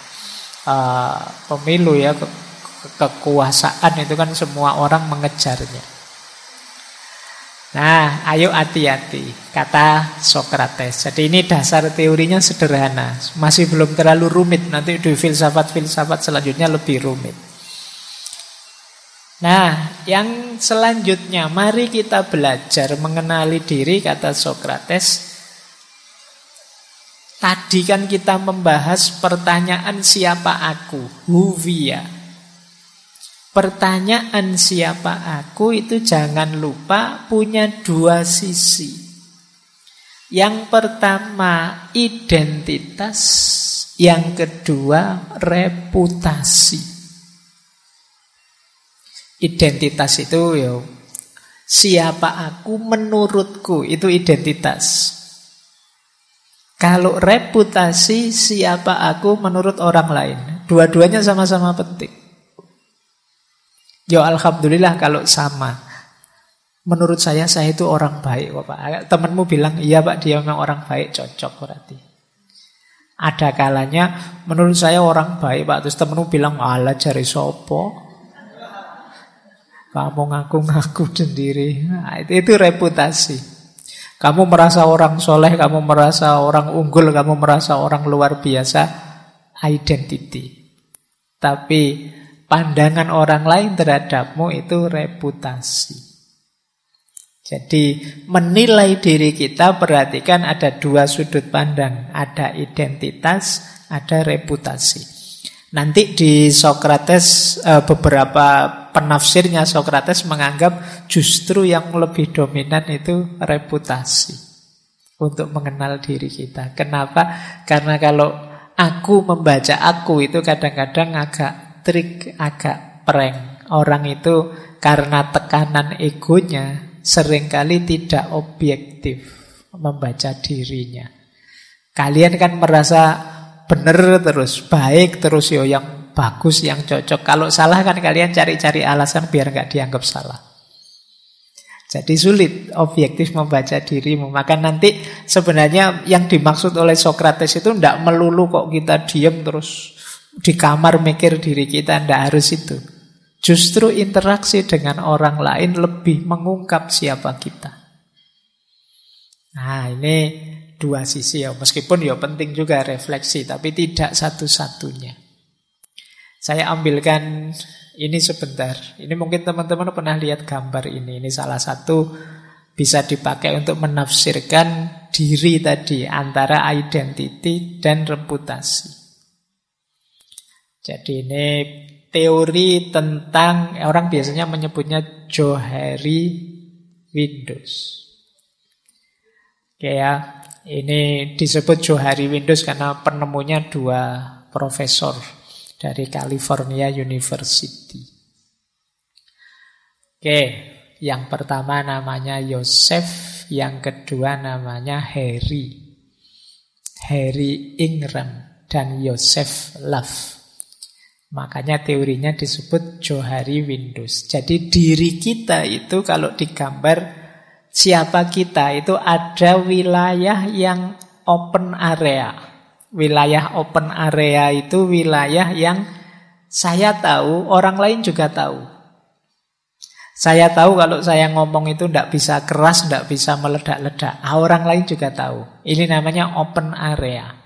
pemilu ya, kekuasaan itu kan semua orang mengejarnya. Nah, ayo hati-hati, kata Sokrates. Jadi ini dasar teorinya sederhana, masih belum terlalu rumit. Nanti di filsafat-filsafat selanjutnya lebih rumit. Nah, yang selanjutnya, mari kita belajar mengenali diri, kata Sokrates. Tadi kan kita membahas pertanyaan siapa aku, who we are. Pertanyaan siapa aku itu jangan lupa punya dua sisi. Yang pertama identitas, yang kedua reputasi. Identitas itu siapa aku menurutku, itu identitas. Kalau reputasi, siapa aku menurut orang lain. Dua-duanya sama-sama penting. Alhamdulillah kalau sama. Menurut saya itu orang baik kok Pak. Temanmu bilang, iya Pak dia memang orang baik, cocok berarti. Ada kalanya menurut saya orang baik Pak, terus temanmu bilang, alah jari sopo, kamu ngaku-ngaku sendiri. Nah, itu reputasi. Kamu merasa orang soleh, kamu merasa orang unggul, kamu merasa orang luar biasa, identity. Tapi pandangan orang lain terhadapmu itu reputasi. Jadi menilai diri kita, perhatikan ada dua sudut pandang. Ada identitas, ada reputasi. Nanti di Sokrates beberapa penafsirnya Sokrates menganggap justru yang lebih dominan itu reputasi untuk mengenal diri kita. Kenapa? Karena kalau aku membaca aku itu kadang-kadang agak trik, agak prank. Orang itu karena tekanan egonya seringkali tidak objektif membaca dirinya. Kalian kan merasa benar terus, baik terus yang bagus, yang cocok. Kalau salah kan kalian cari-cari alasan biar nggak dianggap salah. Jadi sulit objektif membaca dirimu. Maka nanti sebenarnya yang dimaksud oleh Sokrates itu tidak melulu kok kita diam terus di kamar mikir diri kita, tidak harus itu. Justru interaksi dengan orang lain lebih mengungkap siapa kita. Nah, ini dua sisi ya. Meskipun ya penting juga refleksi, tapi tidak satu-satunya. Saya ambilkan ini sebentar. Ini mungkin teman-teman pernah lihat gambar ini. Ini salah satu bisa dipakai untuk menafsirkan diri tadi, antara identity dan reputasi. Jadi ini teori tentang, orang biasanya menyebutnya Johari Windows. Oke ya, ini disebut Johari Windows karena penemunya dua profesor dari California University. Oke, yang pertama namanya Joseph, yang kedua namanya Harry Ingram dan Joseph Love. Makanya teorinya disebut Johari Windows. Jadi diri kita itu kalau digambar siapa kita itu ada wilayah yang open area. Wilayah open area itu wilayah yang saya tahu, orang lain juga tahu. Saya tahu kalau saya ngomong itu tidak bisa keras, tidak bisa meledak-ledak. Orang lain juga tahu. Ini namanya open area.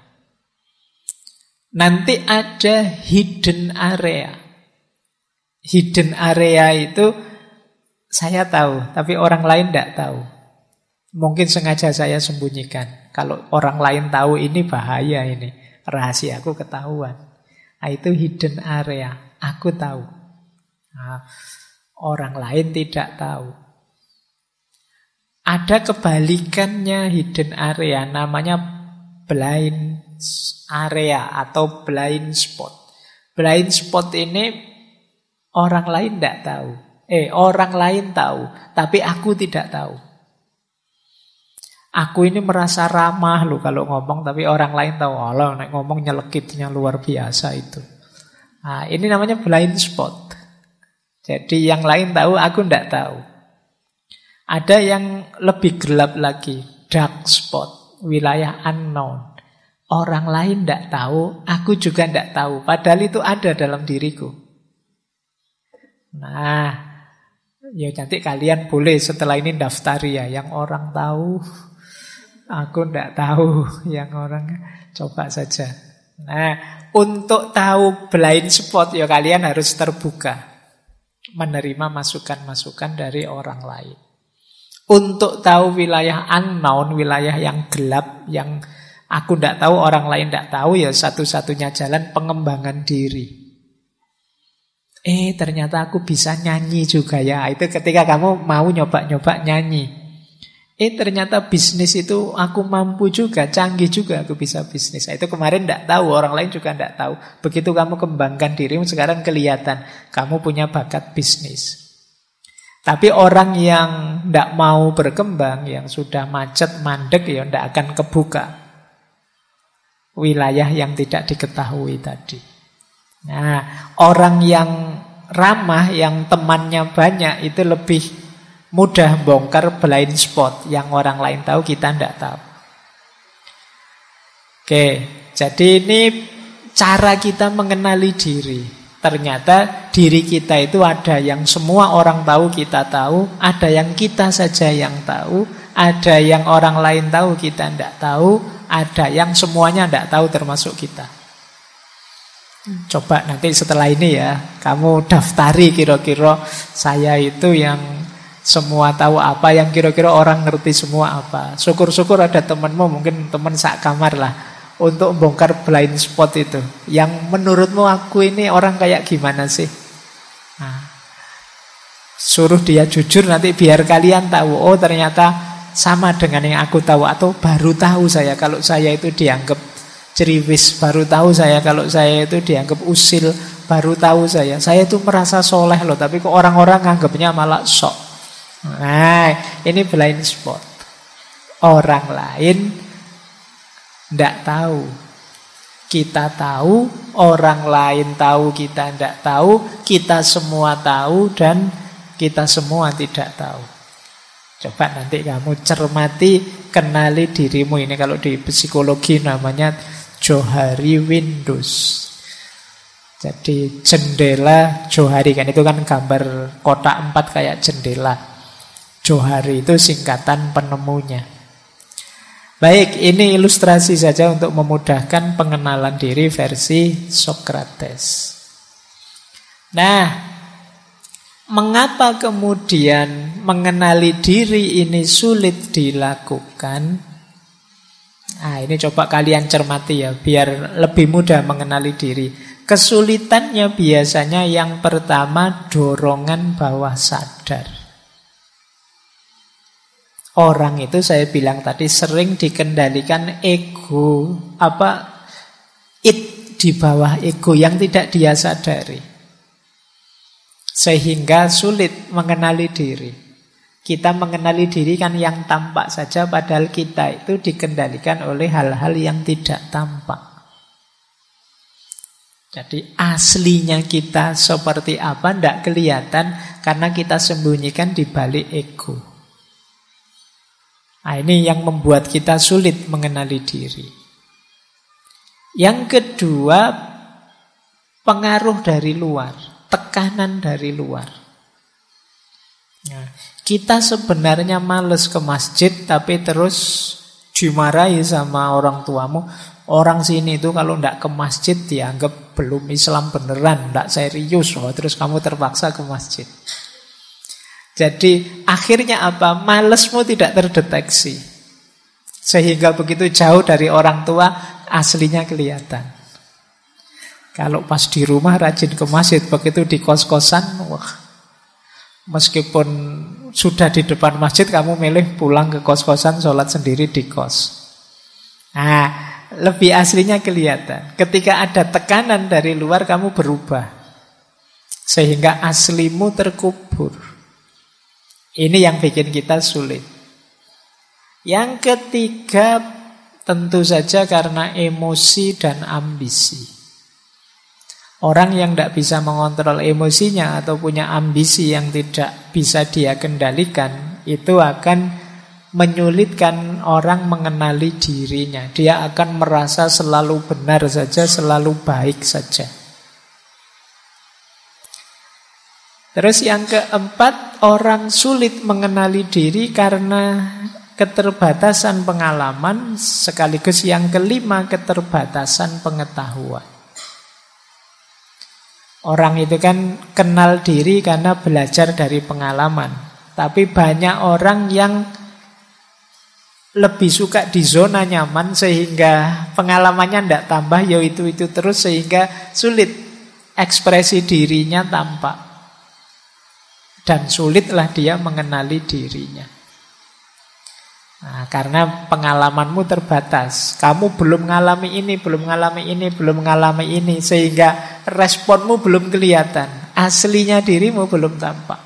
Nanti ada hidden area. Hidden area itu saya tahu, tapi orang lain tidak tahu. Mungkin sengaja saya sembunyikan. Kalau orang lain tahu ini bahaya ini. Rahasiaku ketahuan. Nah, itu hidden area. Aku tahu. Nah, orang lain tidak tahu. Ada kebalikannya hidden area, namanya blind area atau blind spot. Blind spot ini orang lain tidak tahu. Orang lain tahu, tapi aku tidak tahu. Aku ini merasa ramah loh kalau ngomong, tapi orang lain tahu. Allah, nek ngomong nyelekitnya luar biasa itu. Nah, ini namanya blind spot. Jadi yang lain tahu, aku tidak tahu. Ada yang lebih gelap lagi, dark spot, wilayah unknown. Orang lain tidak tahu, aku juga tidak tahu. Padahal itu ada dalam diriku. Nah, ya nanti kalian boleh setelah ini daftari ya. Yang orang tahu, aku tidak tahu. Yang orang coba saja. Nah, untuk tahu blind spot ya kalian harus terbuka. Menerima masukan-masukan dari orang lain. Untuk tahu wilayah unknown, wilayah yang gelap, yang aku tidak tahu, orang lain tidak tahu, ya satu-satunya jalan pengembangan diri. Ternyata aku bisa nyanyi juga ya. Itu ketika kamu mau nyoba-nyoba nyanyi. Ternyata bisnis itu aku mampu juga, canggih juga aku bisa bisnis. Itu kemarin tidak tahu, orang lain juga tidak tahu. Begitu kamu kembangkan dirimu, sekarang kelihatan kamu punya bakat bisnis. Tapi orang yang tidak mau berkembang, yang sudah macet, mandek, ya tidak akan kebuka wilayah yang tidak diketahui tadi. Nah, orang yang ramah, yang temannya banyak, itu lebih mudah bongkar blind spot yang orang lain tahu, kita tidak tahu. Oke, jadi ini cara kita mengenali diri. Ternyata diri kita itu ada yang semua orang tahu, kita tahu. Ada yang kita saja yang tahu. Ada yang orang lain tahu, kita tidak tahu. Ada yang semuanya tidak tahu, termasuk kita. Coba nanti setelah ini ya, kamu daftari kira-kira saya itu yang semua tahu apa, yang kira-kira orang ngerti semua apa. Syukur-syukur ada temanmu, mungkin teman sak kamar lah, untuk bongkar blind spot itu. Yang menurutmu aku ini orang kayak gimana sih? Nah, suruh dia jujur nanti biar kalian tahu, oh ternyata sama dengan yang aku tahu. Atau baru tahu saya kalau saya itu dianggap ceriwis, baru tahu saya kalau saya itu dianggap usil, baru tahu saya itu merasa soleh loh, tapi kok orang-orang nganggapnya malah sok. Nah, ini blind spot. Orang lain tidak tahu, kita tahu. Orang lain tahu, kita tidak tahu. Kita semua tahu dan kita semua tidak tahu. Coba nanti kamu cermati, kenali dirimu. Ini kalau di psikologi namanya Johari Windows. Jadi jendela Johari, kan itu kan gambar kotak 4 kayak jendela. Johari itu singkatan penemunya. Baik, ini ilustrasi saja untuk memudahkan pengenalan diri versi Sokrates. Nah, mengapa kemudian mengenali diri ini sulit dilakukan? Nah, ini coba kalian cermati ya, biar lebih mudah mengenali diri. Kesulitannya biasanya yang pertama dorongan bawah sadar. Orang itu saya bilang tadi sering dikendalikan ego, di bawah ego yang tidak dia sadari. Sehingga sulit mengenali diri. Kita mengenali diri kan yang tampak saja, padahal kita itu dikendalikan oleh hal-hal yang tidak tampak. Jadi aslinya kita seperti apa tidak kelihatan karena kita sembunyikan di balik ego. Nah, ini yang membuat kita sulit mengenali diri. Yang kedua, pengaruh dari luar, tekanan dari luar. Nah, kita sebenarnya males ke masjid, tapi terus dimarahi sama orang tuamu. Orang sini itu kalau tidak ke masjid dianggap belum Islam beneran, tidak serius. Terus kamu terpaksa ke masjid. Jadi akhirnya apa? Malesmu tidak terdeteksi. Sehingga begitu jauh dari orang tua, aslinya kelihatan. Kalau pas di rumah rajin ke masjid, begitu di kos-kosan, wah, meskipun sudah di depan masjid, kamu milih pulang ke kos-kosan, sholat sendiri di kos. Nah, lebih aslinya kelihatan. Ketika ada tekanan dari luar, kamu berubah. Sehingga aslimu terkubur. Ini yang bikin kita sulit. Yang ketiga, tentu saja karena emosi dan ambisi. Orang yang tidak bisa mengontrol emosinya atau punya ambisi yang tidak bisa dia kendalikan, itu akan menyulitkan orang mengenali dirinya. Dia akan merasa selalu benar saja, selalu baik saja. Terus yang keempat, orang sulit mengenali diri karena keterbatasan pengalaman. Sekaligus yang kelima, keterbatasan pengetahuan. Orang itu kan kenal diri karena belajar dari pengalaman. Tapi banyak orang yang lebih suka di zona nyaman sehingga pengalamannya tidak tambah, ya itu terus, sehingga sulit ekspresi dirinya tampak. Dan sulitlah dia mengenali dirinya. Nah, karena pengalamanmu terbatas. Kamu belum mengalami ini, belum mengalami ini, sehingga responmu belum kelihatan. Aslinya dirimu belum tampak.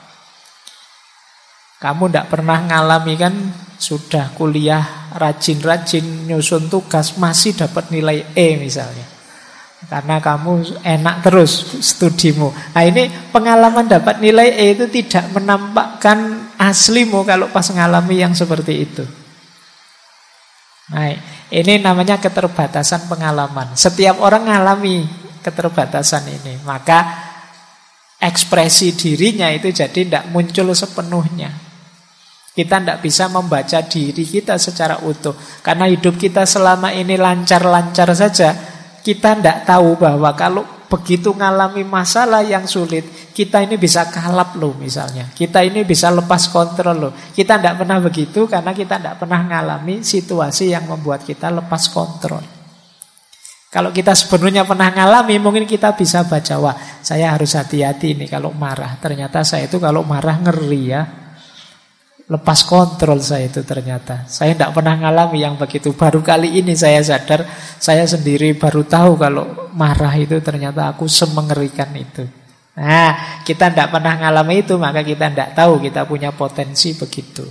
Kamu tidak pernah ngalami kan, sudah kuliah rajin-rajin nyusun tugas, masih dapat nilai E misalnya. Karena kamu enak terus studimu. Nah, ini pengalaman dapat nilai E itu tidak menampakkan aslimu kalau pas ngalami yang seperti itu. Nah, ini namanya keterbatasan pengalaman. Setiap orang ngalami keterbatasan ini, maka ekspresi dirinya itu jadi tidak muncul sepenuhnya. Kita tidak bisa membaca diri kita secara utuh. Karena hidup kita selama ini lancar-lancar saja, kita tidak tahu bahwa kalau begitu ngalami masalah yang sulit, kita ini bisa kalap loh misalnya. Kita ini bisa lepas kontrol loh. Kita tidak pernah begitu karena kita tidak pernah ngalami situasi yang membuat kita lepas kontrol. Kalau kita sebenarnya pernah ngalami, mungkin kita bisa baca, wah saya harus hati-hati nih kalau marah. Ternyata saya itu kalau marah ngeri ya. Lepas kontrol saya itu ternyata. Saya tidak pernah ngalami yang begitu. Baru kali ini saya sadar, saya sendiri baru tahu kalau marah itu ternyata aku semengerikan itu. Nah, kita tidak pernah ngalami itu, maka kita tidak tahu kita punya potensi begitu.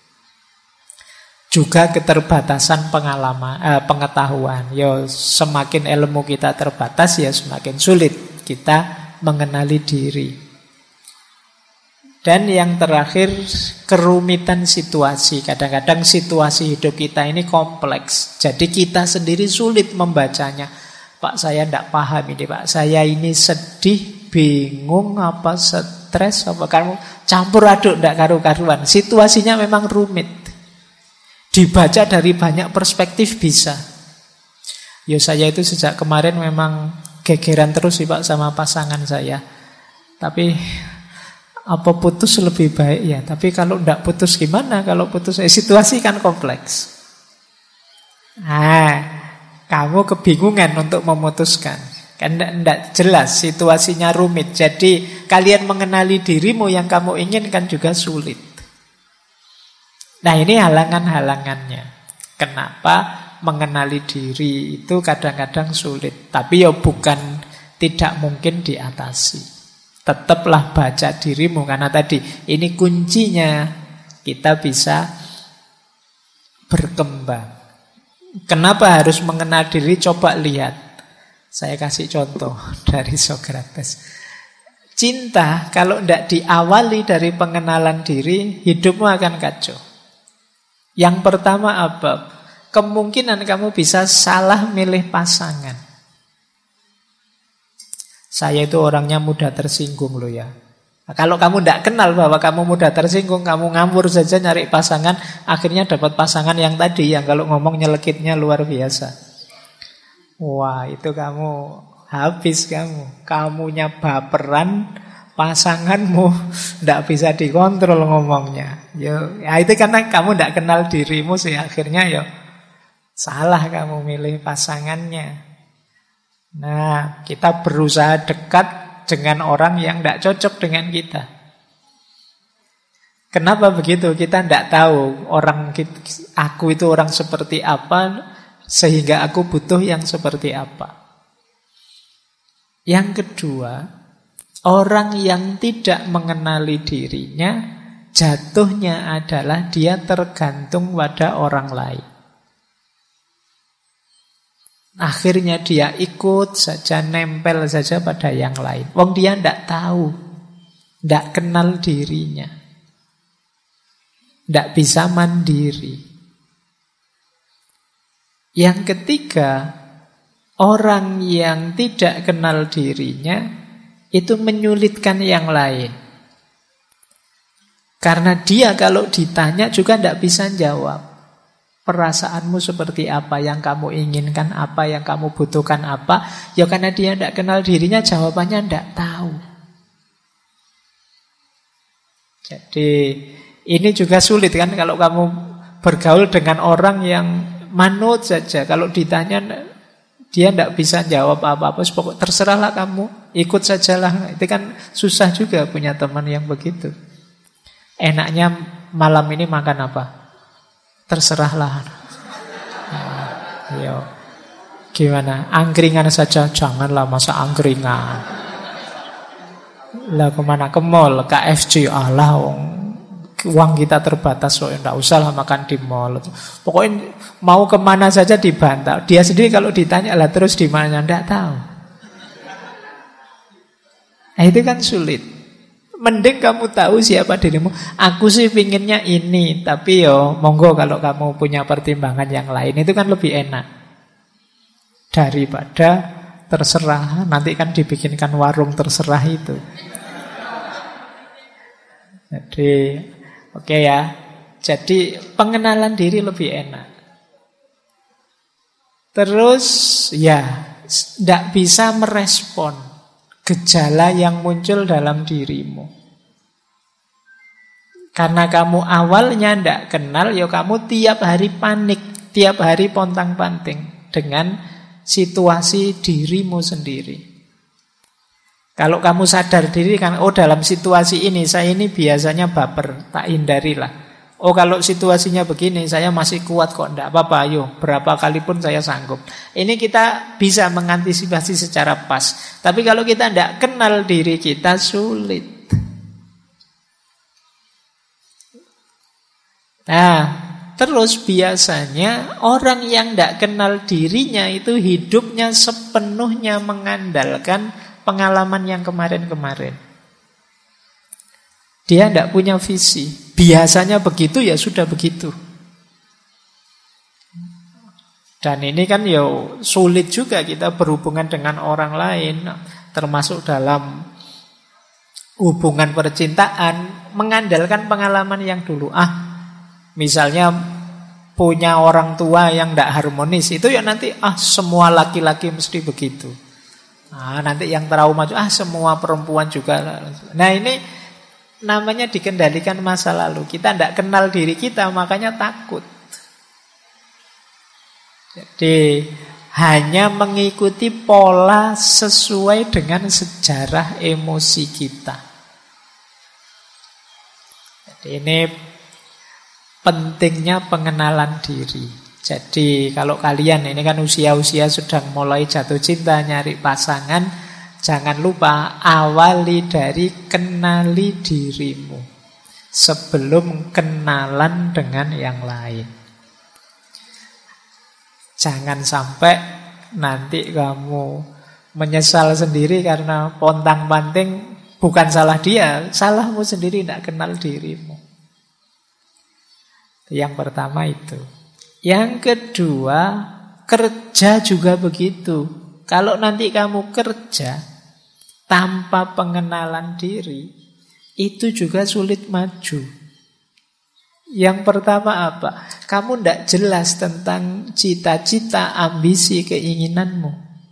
Juga keterbatasan pengetahuan. Ya, semakin ilmu kita terbatas, ya semakin sulit kita mengenali diri. Dan yang terakhir, kerumitan situasi. Kadang-kadang situasi hidup kita ini kompleks. Jadi kita sendiri sulit membacanya. Pak saya tidak paham ini Pak, saya ini sedih, bingung, apa stres, apa kamu campur aduk tidak karu-karuan. Situasinya memang rumit. Dibaca dari banyak perspektif bisa. Ya saya itu sejak kemarin memang gegeran terus sih Pak sama pasangan saya. Tapi apa putus lebih baik ya. Tapi kalau tidak putus gimana? Kalau putus situasi kan kompleks. Kamu kebingungan untuk memutuskan. Kan tidak jelas, situasinya rumit. Jadi kalian mengenali dirimu yang kamu inginkan juga sulit. Nah ini halangan-halangannya. Kenapa mengenali diri itu kadang-kadang sulit. Tapi ya bukan tidak mungkin diatasi. Tetaplah baca dirimu. Karena tadi ini kuncinya kita bisa berkembang. Kenapa harus mengenal diri? Coba lihat. Saya kasih contoh dari Socrates. Cinta kalau tidak diawali dari pengenalan diri, hidupmu akan kacau. Yang pertama apa? Kemungkinan kamu bisa salah milih pasangan. Saya itu orangnya mudah tersinggung loh ya. Nah, kalau kamu tidak kenal bahwa kamu mudah tersinggung, kamu ngawur saja nyari pasangan, akhirnya dapat pasangan yang tadi, yang kalau ngomong nyelekitnya luar biasa. Wah, itu kamu habis kamu. Kamunya baperan, pasanganmu tidak bisa dikontrol ngomongnya. Ya itu karena kamu tidak kenal dirimu sih, akhirnya ya salah kamu milih pasangannya. Nah, kita berusaha dekat dengan orang yang tidak cocok dengan kita. Kenapa begitu? Kita tidak tahu aku itu orang seperti apa, sehingga aku butuh yang seperti apa. Yang kedua, orang yang tidak mengenali dirinya, jatuhnya adalah dia tergantung pada orang lain. Akhirnya dia ikut saja, nempel saja pada yang lain. Wong dia tidak tahu, tidak kenal dirinya, tidak bisa mandiri. Yang ketiga, orang yang tidak kenal dirinya itu menyulitkan yang lain. Karena dia kalau ditanya juga tidak bisa jawab. Perasaanmu seperti apa, yang kamu inginkan apa, yang kamu butuhkan apa. Ya karena dia tidak kenal dirinya, jawabannya tidak tahu. Jadi ini juga sulit kan kalau kamu bergaul dengan orang yang manut saja. Kalau ditanya dia tidak bisa jawab apa-apa, pokoknya terserahlah kamu, ikut sajalah. Itu kan susah juga punya teman yang begitu. Enaknya malam ini makan apa? Terserahlah. Yo. Gimana? Angkringan saja, janganlah masa angkringan. Lah kemana? Ke mall, KFC. Alah, uang kita terbatas, so enggak usah lah makan di mall. Pokoknya mau kemana saja dibantah. Dia sendiri kalau ditanya lah terus di mana, enggak tahu. Nah, itu kan sulit. Mending kamu tahu siapa dirimu. Aku sih pinginnya ini, tapi yo monggo kalau kamu punya pertimbangan yang lain, itu kan lebih enak daripada terserah. Nanti kan dibikinkan warung terserah itu. Jadi oke ya. Jadi pengenalan diri lebih enak. Terus ya tidak bisa merespon gejala yang muncul dalam dirimu. Karena kamu awalnya tidak kenal, ya kamu tiap hari panik, tiap hari pontang-panting dengan situasi dirimu sendiri. Kalau kamu sadar diri kan, oh dalam situasi ini, saya ini biasanya baper, tak hindarilah. Oh kalau situasinya begini, saya masih kuat kok, tidak apa-apa, ayo berapa kali pun saya sanggup. Ini kita bisa mengantisipasi secara pas. Tapi kalau kita tidak kenal diri kita, sulit. Nah, terus biasanya orang yang tidak kenal dirinya itu hidupnya sepenuhnya mengandalkan pengalaman yang kemarin-kemarin. Dia tidak punya visi. Biasanya begitu, ya sudah begitu. Dan ini kan ya sulit juga kita berhubungan dengan orang lain, termasuk dalam hubungan percintaan, mengandalkan pengalaman yang dulu. Misalnya punya orang tua yang tidak harmonis, itu ya nanti semua laki-laki mesti begitu. Nanti yang trauma, semua perempuan juga. Nah ini namanya dikendalikan masa lalu. Kita tidak kenal diri kita, makanya takut. Jadi hanya mengikuti pola sesuai dengan sejarah emosi kita. Jadi ini pentingnya pengenalan diri. Jadi kalau kalian ini kan usia-usia sedang mulai jatuh cinta, nyari pasangan, jangan lupa awali dari kenali dirimu sebelum kenalan dengan yang lain. Jangan sampai nanti kamu menyesal sendiri karena pontang-panting, bukan salah dia, salahmu sendiri, tidak kenal dirimu. Yang pertama itu. Yang kedua, kerja juga begitu. Kalau nanti kamu kerja tanpa pengenalan diri, itu juga sulit maju. Yang pertama apa? Kamu tidak jelas tentang cita-cita, ambisi, keinginanmu.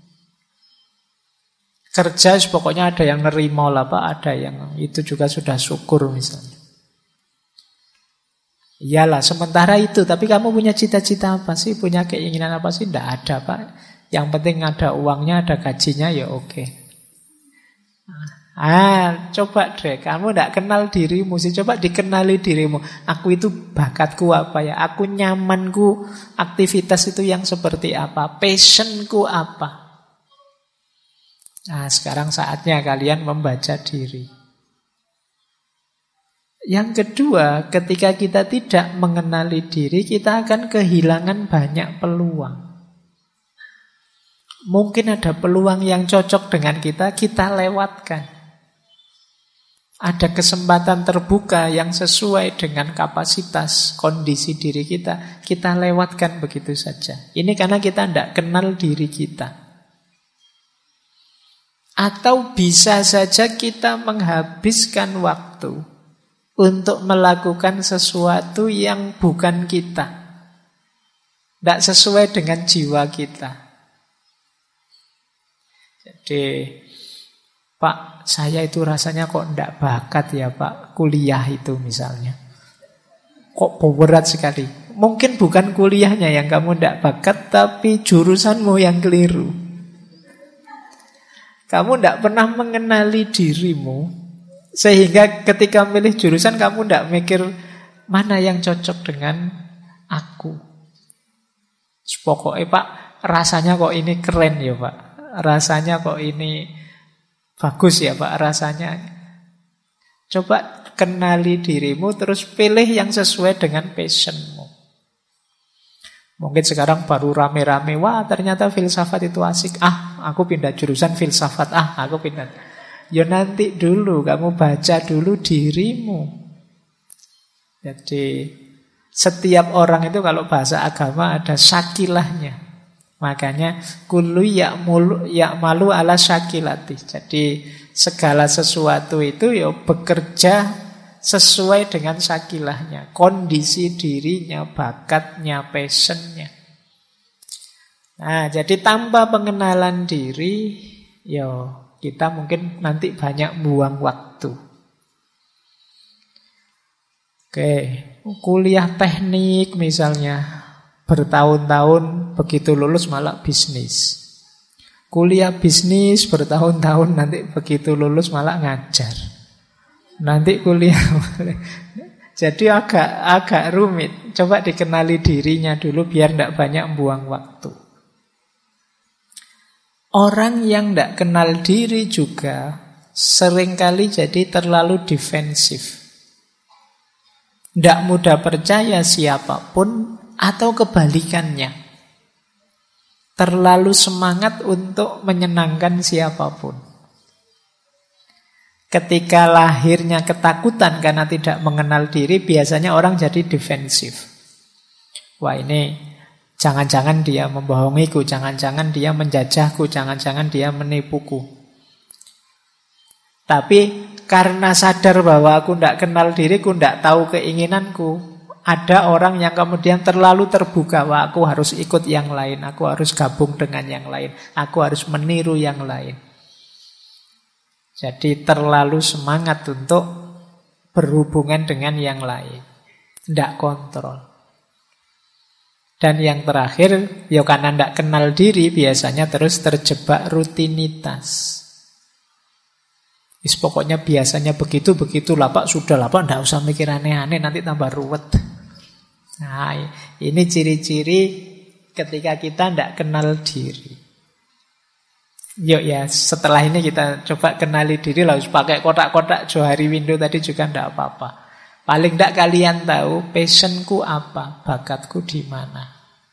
Kerja pokoknya ada yang nerima lah Pak, ada yang itu juga sudah syukur misalnya. Iyalah sementara itu, tapi kamu punya cita-cita apa sih? Punya keinginan apa sih? Tidak ada Pak. Yang penting ada uangnya, ada gajinya, ya oke. Coba deh, kamu tidak kenal dirimu sih. Coba dikenali dirimu. Aku itu bakatku apa ya? Aku nyamanku, aktivitas itu yang seperti apa? Passionku apa? Sekarang saatnya kalian membaca diri. Yang kedua, ketika kita tidak mengenali diri, kita akan kehilangan banyak peluang. Mungkin ada peluang yang cocok dengan kita lewatkan. Ada kesempatan terbuka yang sesuai dengan kapasitas, kondisi diri kita lewatkan begitu saja. Ini karena kita tidak kenal diri kita. Atau bisa saja kita menghabiskan waktu untuk melakukan sesuatu yang bukan kita, tidak sesuai dengan jiwa kita. Jadi, Pak, saya itu rasanya kok tidak bakat ya Pak, kuliah itu misalnya. Kok berat sekali. Mungkin bukan kuliahnya yang kamu tidak bakat, tapi jurusanmu yang keliru. Kamu tidak pernah mengenali dirimu, sehingga ketika milih jurusan kamu tidak mikir mana yang cocok dengan aku. Pokoknya Pak, rasanya kok ini keren ya Pak. Rasanya kok ini bagus ya Pak, rasanya. Coba kenali dirimu, terus pilih yang sesuai dengan passionmu. Mungkin sekarang baru rame-rame, wah ternyata filsafat itu asik. Aku pindah jurusan filsafat. Aku pindah. Ya nanti dulu, kamu baca dulu dirimu. Jadi setiap orang itu kalau bahasa agama ada syakilahnya. Makanya kullu ya'malu ala syakilati. Jadi segala sesuatu itu ya bekerja sesuai dengan syakilahnya, kondisi dirinya, bakatnya, passionnya. Jadi tanpa pengenalan diri, ya kita mungkin nanti banyak buang waktu. Kuliah teknik misalnya, bertahun-tahun, begitu lulus malah bisnis. Kuliah bisnis bertahun-tahun, nanti begitu lulus malah ngajar. Nanti kuliah. Jadi agak rumit. Coba dikenali dirinya dulu biar tidak banyak buang waktu. Orang yang tidak kenal diri juga seringkali jadi terlalu defensif. Tidak mudah percaya siapapun, atau kebalikannya, terlalu semangat untuk menyenangkan siapapun. Ketika lahirnya ketakutan karena tidak mengenal diri, biasanya orang jadi defensif. Wah ini Jangan-jangan dia membohongiku, jangan-jangan dia menjajahku, jangan-jangan dia menipuku. Tapi karena sadar bahwa aku tidak kenal diriku, tidak tahu keinginanku, ada orang yang kemudian terlalu terbuka, wah aku harus ikut yang lain, aku harus gabung dengan yang lain, aku harus meniru yang lain. Jadi terlalu semangat untuk berhubungan dengan yang lain, tidak kontrol. Dan yang terakhir, ya karena tidak kenal diri, biasanya terus terjebak rutinitas. Pokoknya biasanya begitulah Pak, sudah lah Pak, tidak usah mikir aneh-aneh, nanti tambah ruwet. Nah, ini ciri-ciri ketika kita tidak kenal diri. Yuk ya, setelah ini kita coba kenali diri, lah pakai kotak-kotak Johari Window tadi juga tidak apa-apa. Paling tidak kalian tahu passionku apa, bakatku di mana.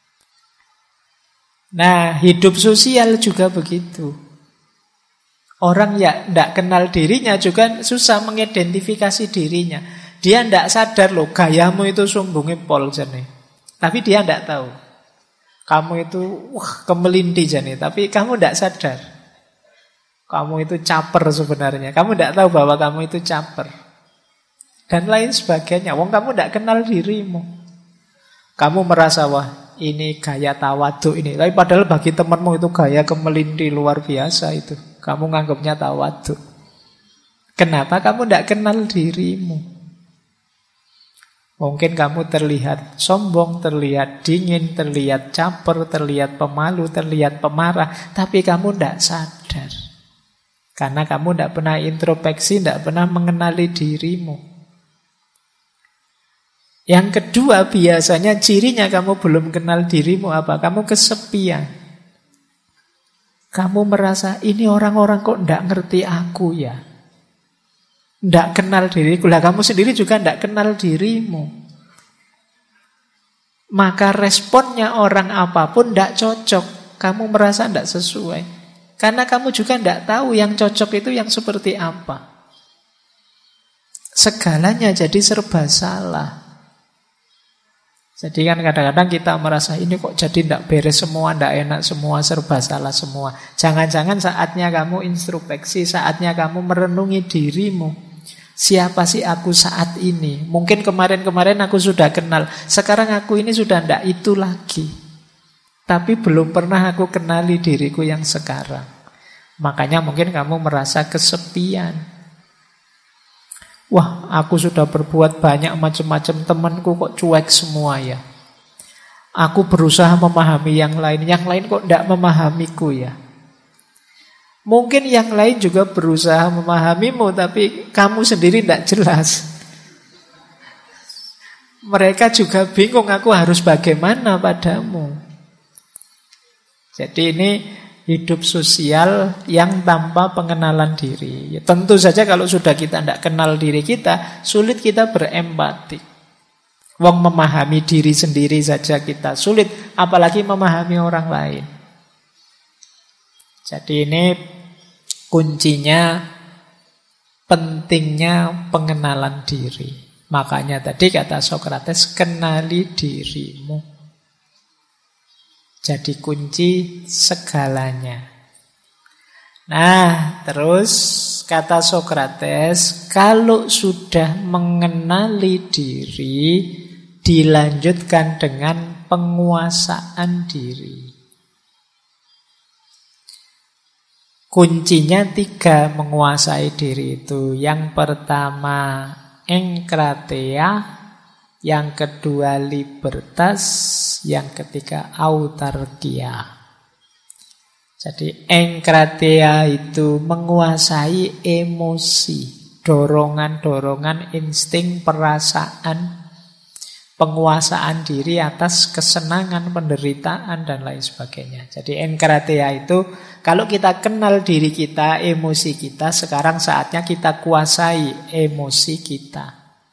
Nah, hidup sosial juga begitu. Orang yang tidak kenal dirinya juga susah mengidentifikasi dirinya. Dia tidak sadar loh, gayamu itu sumbungi pol jane. Tapi dia tidak tahu. Kamu itu kemelinti jane, tapi kamu tidak sadar. Kamu itu caper sebenarnya. Kamu tidak tahu bahwa kamu itu caper. Dan lain sebagainya. Wong kamu tidak kenal dirimu. Kamu merasa wah ini gaya tawaduk ini. Tapi padahal bagi temanmu itu gaya kemelinti luar biasa itu. Kamu nganggapnya tawaduk. Kenapa kamu tidak kenal dirimu? Mungkin kamu terlihat sombong, terlihat dingin, terlihat caper, terlihat pemalu, terlihat pemarah. Tapi kamu tidak sadar. Karena kamu tidak pernah introspeksi, tidak pernah mengenali dirimu. Yang kedua, biasanya cirinya kamu belum kenal dirimu apa? Kamu kesepian. Kamu merasa, ini orang-orang kok tidak ngerti aku ya. Tidak kenal diriku. Lah kamu sendiri juga tidak kenal dirimu. Maka responnya orang apapun tidak cocok. Kamu merasa tidak sesuai. Karena kamu juga tidak tahu yang cocok itu yang seperti apa. Segalanya jadi serba salah. Jadi kan kadang-kadang kita merasa ini kok jadi tidak beres semua, tidak enak semua, serba salah semua. Jangan-jangan saatnya kamu introspeksi, saatnya kamu merenungi dirimu. Siapa sih aku saat ini? Mungkin kemarin-kemarin aku sudah kenal, sekarang aku ini sudah tidak itu lagi. Tapi belum pernah aku kenali diriku yang sekarang. Makanya mungkin kamu merasa kesepian. Wah, aku sudah berbuat banyak macam-macam, temanku kok cuek semua ya. Aku berusaha memahami yang lain kok tidak memahamiku ya. Mungkin yang lain juga berusaha memahamimu, tapi kamu sendiri tidak jelas. Mereka juga bingung, aku harus bagaimana padamu. Jadi ini hidup sosial yang tanpa pengenalan diri. Ya, tentu saja kalau sudah kita tidak kenal diri kita, sulit kita berempati. Wong memahami diri sendiri saja kita sulit, apalagi memahami orang lain. Jadi ini kuncinya, pentingnya pengenalan diri. Makanya tadi kata Sokrates, kenali dirimu. Jadi kunci segalanya. Nah, terus kata Sokrates, kalau sudah mengenali diri, dilanjutkan dengan penguasaan diri. Kuncinya 3 menguasai diri itu. Yang pertama, engkrateia. Yang kedua libertas, yang ketiga autarkia. Jadi engkrateia itu menguasai emosi, dorongan-dorongan, insting, perasaan, penguasaan diri atas kesenangan, penderitaan dan lain sebagainya. Jadi engkrateia itu kalau kita kenal diri kita, emosi kita, sekarang saatnya kita kuasai emosi kita.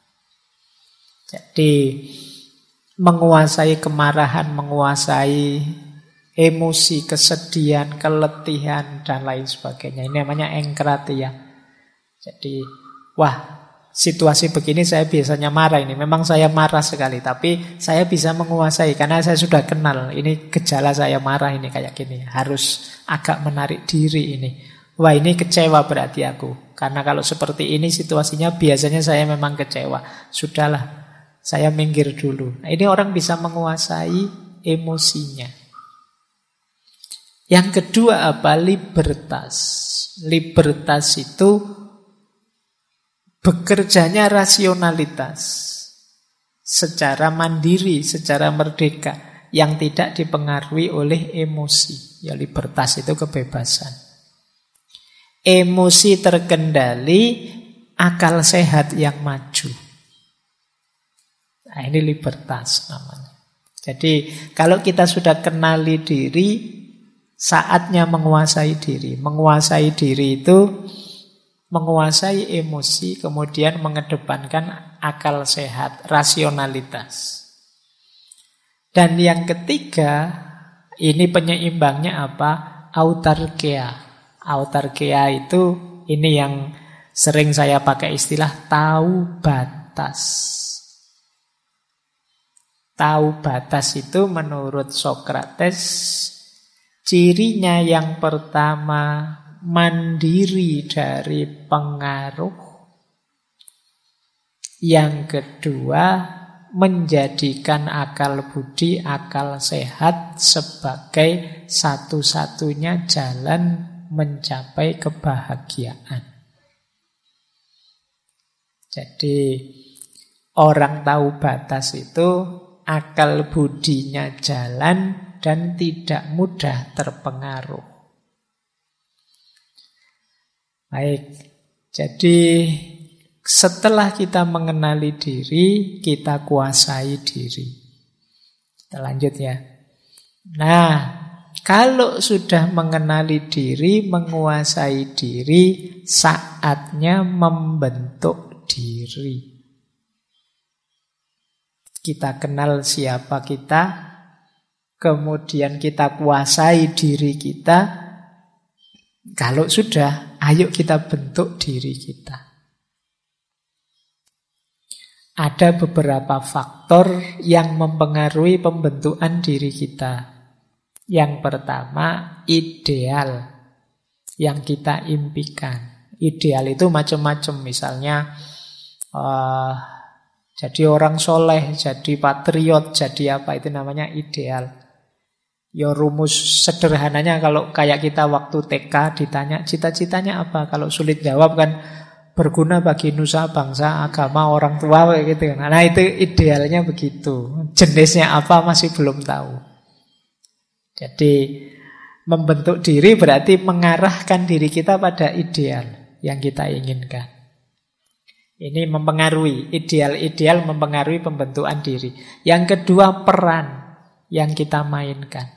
Jadi menguasai kemarahan, menguasai emosi, kesedihan, keletihan, dan lain sebagainya. Ini namanya engkrateia. Jadi, wah, situasi begini saya biasanya marah ini. Memang saya marah sekali, tapi saya bisa menguasai karena saya sudah kenal. Ini gejala saya marah ini kayak gini. Harus agak menarik diri ini. Wah, ini kecewa berarti aku. Karena kalau seperti ini situasinya biasanya saya memang kecewa. Sudahlah, saya minggir dulu. Nah, ini orang bisa menguasai emosinya. Yang kedua apa? Libertas. Libertas itu bekerjanya rasionalitas secara mandiri, secara merdeka, yang tidak dipengaruhi oleh emosi. Ya, libertas itu kebebasan. Emosi terkendali, akal sehat yang maju. Nah, ini libertas namanya. Jadi kalau kita sudah kenali diri, saatnya menguasai diri. Menguasai diri itu menguasai emosi, kemudian mengedepankan akal sehat, rasionalitas. Dan yang ketiga, ini penyeimbangnya apa? Autarkia. Autarkia itu, ini yang sering saya pakai istilah tahu batas. Tahu batas itu menurut Sokrates, cirinya yang pertama mandiri dari pengaruh. Yang kedua, menjadikan akal budi, akal sehat sebagai satu-satunya jalan mencapai kebahagiaan. Jadi orang tahu batas itu akal budinya jalan dan tidak mudah terpengaruh. Baik, jadi setelah kita mengenali diri, kita kuasai diri. Kita lanjut ya. Nah, kalau sudah mengenali diri, menguasai diri, saatnya membentuk diri. Kita kenal siapa kita, kemudian kita kuasai diri kita. Kalau sudah, ayo kita bentuk diri kita. Ada beberapa faktor yang mempengaruhi pembentukan diri kita. Yang pertama, ideal yang kita impikan. Ideal itu macam-macam. Misalnya, jadi orang soleh, jadi patriot, jadi apa, itu namanya ideal. Ya rumus sederhananya kalau kayak kita waktu TK ditanya cita-citanya apa, kalau sulit jawab kan berguna bagi nusa, bangsa, agama, orang tua gitu. Nah, itu idealnya begitu. Jenisnya apa masih belum tahu. Jadi membentuk diri berarti mengarahkan diri kita pada ideal yang kita inginkan. Ini mempengaruhi, ideal-ideal mempengaruhi pembentukan diri. Yang kedua, peran yang kita mainkan.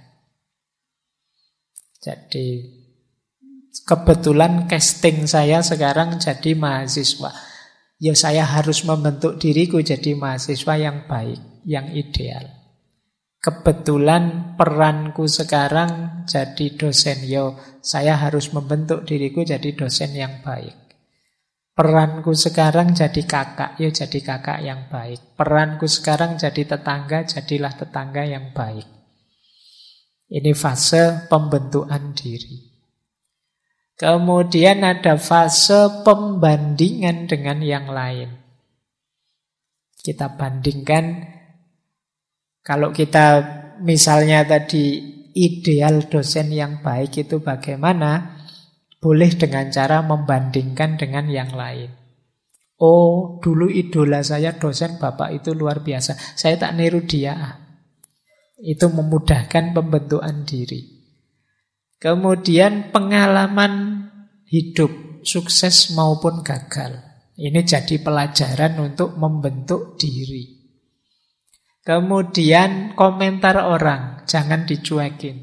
Jadi kebetulan casting saya sekarang jadi mahasiswa. Ya saya harus membentuk diriku jadi mahasiswa yang baik, yang ideal. Kebetulan peranku sekarang jadi dosen. Yo, saya harus membentuk diriku jadi dosen yang baik. Peranku sekarang jadi kakak, yo jadi kakak yang baik. Peranku sekarang jadi tetangga, jadilah tetangga yang baik. Ini fase pembentukan diri. Kemudian ada fase pembandingan dengan yang lain. Kita bandingkan, kalau kita misalnya tadi ideal dosen yang baik itu bagaimana, boleh dengan cara membandingkan dengan yang lain. Oh, dulu idola saya dosen bapak itu luar biasa, saya tak niru dia. Itu memudahkan pembentukan diri. Kemudian pengalaman hidup, sukses maupun gagal. Ini jadi pelajaran untuk membentuk diri. Kemudian komentar orang, jangan dicuekin.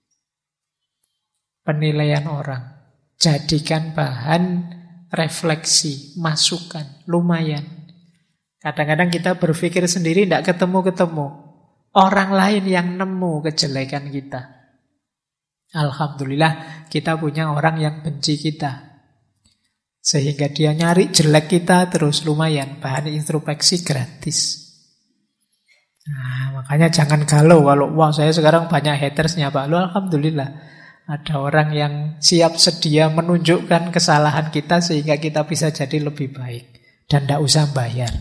Penilaian orang, jadikan bahan refleksi, masukan, lumayan. Kadang-kadang kita berpikir sendiri tidak ketemu-ketemu. Orang lain yang nemu kejelekan kita. Alhamdulillah kita punya orang yang benci kita. Sehingga dia nyari jelek kita terus, lumayan, bahan introspeksi gratis. Nah, makanya jangan galau kalau wah saya sekarang banyak hatersnya Pak. Lu alhamdulillah ada orang yang siap sedia menunjukkan kesalahan kita sehingga kita bisa jadi lebih baik dan tidak usah bayar.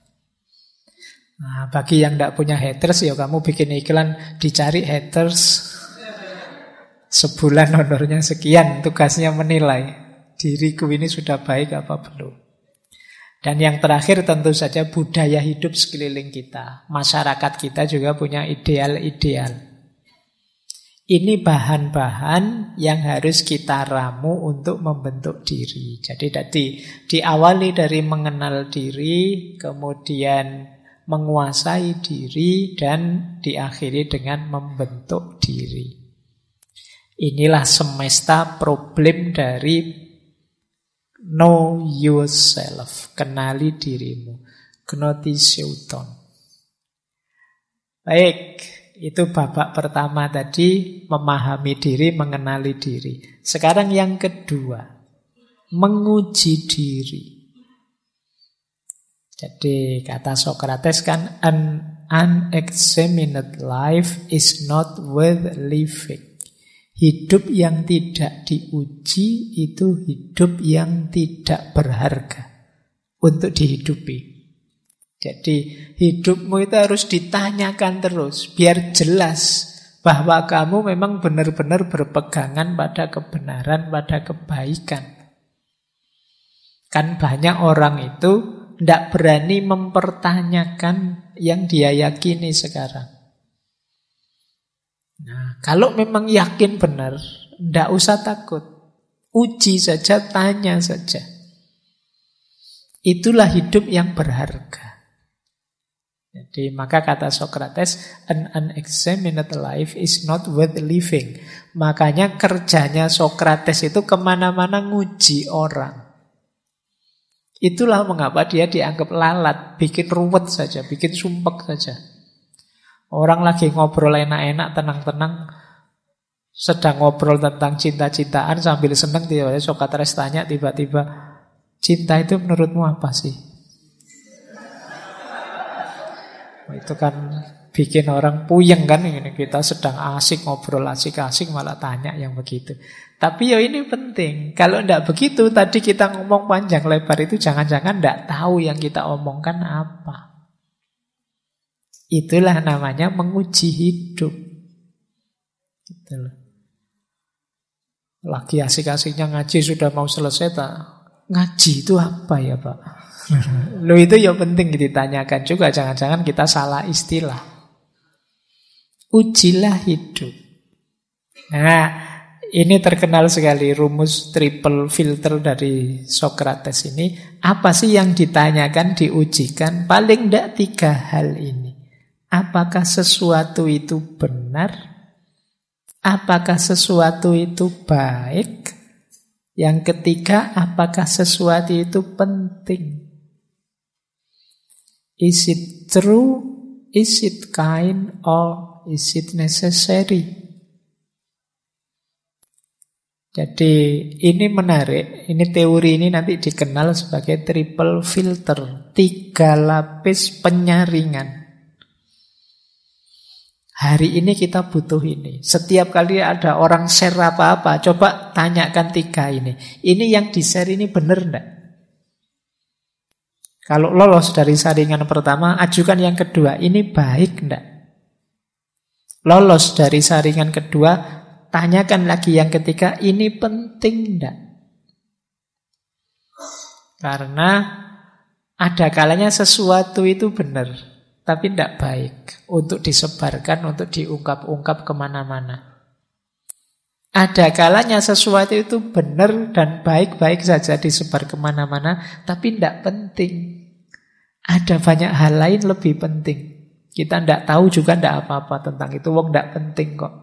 Nah, bagi yang tidak punya haters ya kamu bikin iklan dicari haters. Sebulan honornya sekian, tugasnya menilai diriku ini sudah baik apa belum. Dan yang terakhir tentu saja budaya hidup sekeliling kita. Masyarakat kita juga punya ideal-ideal. Ini bahan-bahan yang harus kita ramu untuk membentuk diri. Jadi tadi diawali dari mengenal diri, kemudian menguasai diri, dan diakhiri dengan membentuk diri. Inilah semesta problem dari know yourself, kenali dirimu, Gnotiseuton. Baik, itu babak pertama tadi, memahami diri, mengenali diri. Sekarang yang kedua, menguji diri. Jadi kata Socrates kan, an unexamined life is not worth living. Hidup yang tidak diuji itu hidup yang tidak berharga untuk dihidupi. Jadi hidupmu itu harus ditanyakan terus, biar jelas bahwa kamu memang benar-benar berpegangan pada kebenaran, pada kebaikan. Kan banyak orang itu tidak berani mempertanyakan yang dia yakini sekarang. Nah, kalau memang yakin benar, tidak usah takut. Uji saja, tanya saja. Itulah hidup yang berharga. Jadi maka kata Socrates, an unexamined life is not worth living. Makanya kerjanya Socrates itu kemana-mana nguji orang. Itulah mengapa dia dianggap lalat, bikin ruwet saja, bikin sumpek saja. Orang lagi ngobrol enak-enak, tenang-tenang, sedang ngobrol tentang cinta-cintaan sambil senang, tiba-tiba Socrates tanya tiba-tiba, cinta itu menurutmu apa sih? Itu kan bikin orang puyeng kan, ini kita sedang asik ngobrol, asik-asik malah tanya yang begitu. Tapi ya ini penting, kalau tidak begitu tadi kita ngomong panjang lebar itu jangan-jangan tidak tahu yang kita omongkan apa. Itulah namanya menguji hidup. Gitu loh. Lagi asik-asiknya ngaji sudah mau selesai tak? Ngaji itu apa ya Pak? Loh itu ya penting ditanyakan juga. Jangan-jangan kita salah istilah. Ujilah hidup. Nah, ini terkenal sekali rumus triple filter dari Socrates ini. Apa sih yang ditanyakan, diujikan? Paling tidak 3 hal ini. Apakah sesuatu itu benar? Apakah sesuatu itu baik? Yang ketiga, apakah sesuatu itu penting? Is it true? Is it kind? Or is it necessary? Jadi ini menarik. Ini teori ini nanti dikenal sebagai triple filter. 3 lapis penyaringan. Hari ini kita butuh ini. Setiap kali ada orang share apa-apa, coba tanyakan 3 ini. Ini yang di-share ini benar enggak? Kalau lolos dari saringan pertama, ajukan yang kedua. Ini baik enggak? Lolos dari saringan kedua, tanyakan lagi yang ketiga. Ini penting enggak? Karena ada kalanya sesuatu itu benar, tapi tidak baik untuk disebarkan, untuk diungkap-ungkap kemana-mana. Ada kalanya sesuatu itu benar dan baik-baik saja disebar kemana-mana, tapi tidak penting. Ada banyak hal lain lebih penting. Kita tidak tahu juga tidak apa-apa tentang itu, wong tidak penting kok.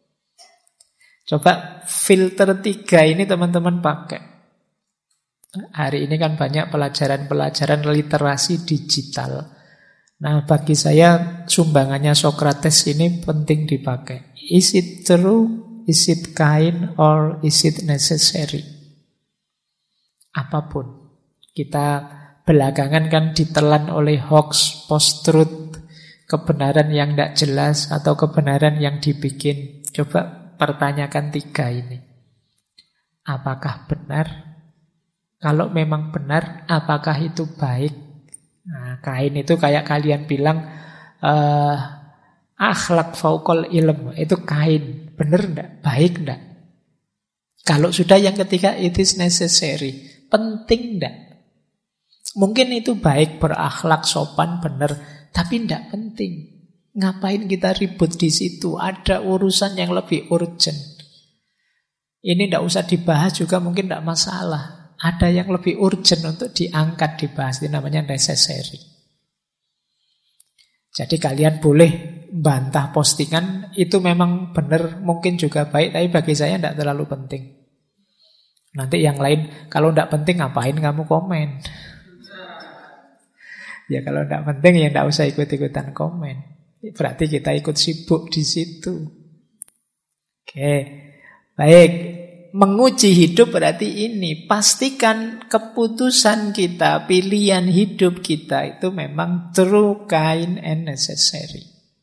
Coba filter 3 ini teman-teman pakai. Hari ini kan banyak pelajaran-pelajaran literasi digital. Nah, bagi saya sumbangannya Socrates ini penting dipakai. Is it true? Is it kind? Or is it necessary? apapun. Kita belakangan kan ditelan oleh hoax, post-truth, kebenaran yang tidak jelas atau kebenaran yang dibikin. Coba pertanyakan 3 ini. Apakah benar? Kalau memang benar, apakah itu baik? Nah, kain itu kayak kalian bilang akhlak fauqal ilm, itu kain. Benar enggak? Baik enggak? Kalau sudah yang ketiga, it is necessary. Penting enggak? Mungkin itu baik, berakhlak, sopan, benar, tapi enggak penting. Ngapain kita ribut di situ? Ada urusan yang lebih urgent. Ini enggak usah dibahas juga mungkin enggak masalah. Ada yang lebih urgent untuk diangkat, dibahas. Itu namanya necessary. Jadi kalian boleh bantah postingan, itu memang benar, mungkin juga baik, tapi bagi saya tidak terlalu penting. Nanti yang lain, kalau tidak penting ngapain kamu komen? Ya kalau tidak penting ya tidak usah ikut-ikutan komen. Berarti kita ikut sibuk di situ. Oke, baik. Menguji hidup berarti ini. Pastikan keputusan kita, pilihan hidup kita itu memang true, kind, and necessary.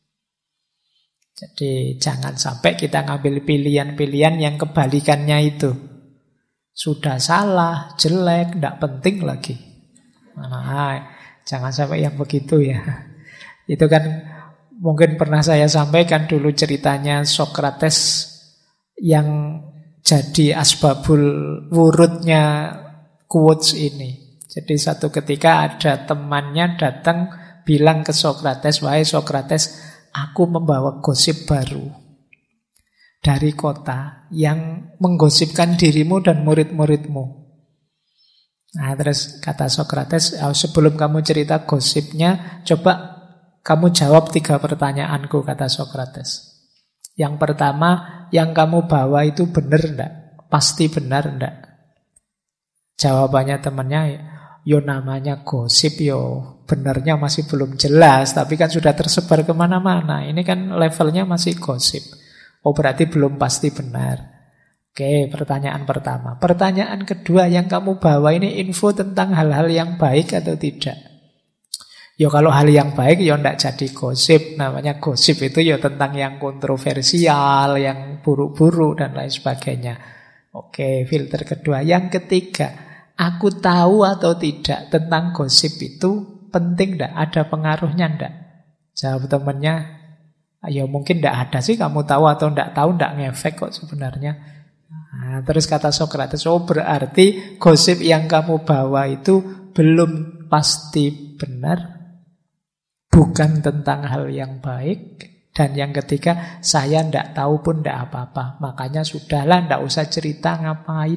Jadi jangan sampai kita ngambil pilihan-pilihan yang kebalikannya itu. Sudah salah, jelek, tidak penting lagi. Nah, jangan sampai yang begitu ya. Itu kan mungkin pernah saya sampaikan dulu ceritanya Sokrates yang jadi asbabul wurudnya quotes ini. Jadi satu ketika ada temannya datang bilang ke Sokrates, "Wahai Sokrates, aku membawa gosip baru dari kota yang menggosipkan dirimu dan murid-muridmu." Nah, terus kata Sokrates, "Sebelum kamu cerita gosipnya, coba kamu jawab 3 pertanyaanku," kata Sokrates. Yang pertama, yang kamu bawa itu benar enggak? Pasti benar enggak? Jawabannya temannya, yo namanya gosip yo, benarnya masih belum jelas, tapi kan sudah tersebar kemana-mana. Ini kan levelnya masih gosip. Oh, berarti belum pasti benar. Oke, pertanyaan pertama. Pertanyaan kedua, yang kamu bawa ini info tentang hal-hal yang baik atau tidak? Ya kalau hal yang baik ya tidak jadi gosip. Namanya gosip itu ya tentang yang kontroversial, yang buruk-buruk dan lain sebagainya. Oke, filter kedua. Yang ketiga, aku tahu atau tidak tentang gosip itu penting tidak? Ada pengaruhnya tidak? Jawab temannya, ya mungkin tidak ada sih, kamu tahu atau tidak tahu, tidak ngefek kok sebenarnya. Nah, terus kata Sokrates, oh berarti gosip yang kamu bawa itu belum pasti benar, bukan tentang hal yang baik. Dan yang ketiga, saya tidak tahu pun tidak apa-apa. Makanya sudahlah, tidak usah cerita ngapain.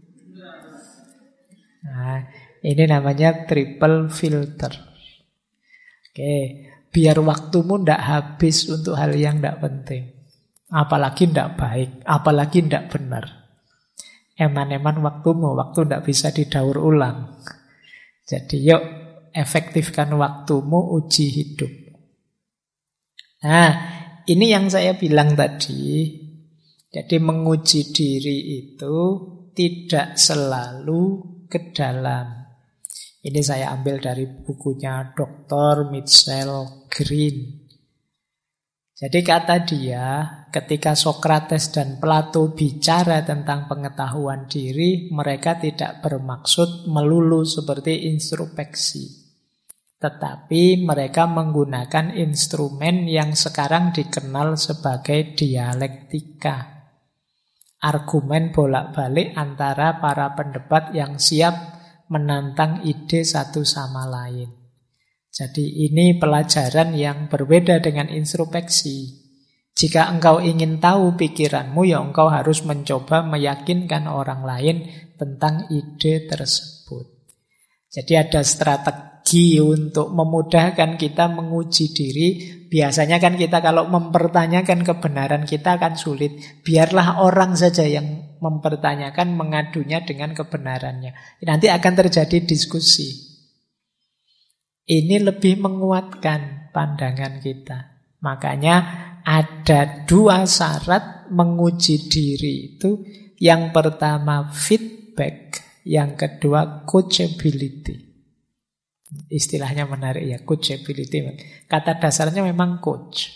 Nah, ini namanya triple filter. Oke, biar waktumu tidak habis untuk hal yang tidak penting. Apalagi tidak baik, apalagi tidak benar. Eman-eman waktumu, waktu tidak bisa didaur ulang. Jadi yuk, efektifkan waktumu, uji hidup. Nah, ini yang saya bilang tadi. Jadi menguji diri itu tidak selalu ke dalam. Ini saya ambil dari bukunya Dr. Mitchell Green. Jadi kata dia, ketika Sokrates dan Plato bicara tentang pengetahuan diri, mereka tidak bermaksud melulu seperti introspeksi. Tetapi mereka menggunakan instrumen yang sekarang dikenal sebagai dialektika. Argumen bolak-balik antara para pendebat yang siap menantang ide satu sama lain. Jadi ini pelajaran yang berbeda dengan introspeksi. Jika engkau ingin tahu pikiranmu, ya engkau harus mencoba meyakinkan orang lain tentang ide tersebut. Jadi ada strategi untuk memudahkan kita menguji diri. Biasanya kan kita kalau mempertanyakan kebenaran kita akan sulit. Biarlah orang saja yang mempertanyakan, mengadunya dengan kebenarannya. Nanti akan terjadi diskusi. Ini lebih menguatkan pandangan kita. Makanya ada 2 syarat menguji diri itu. Yang pertama feedback. Yang kedua, coachability. Istilahnya menarik ya, coachability. Kata dasarnya memang coach.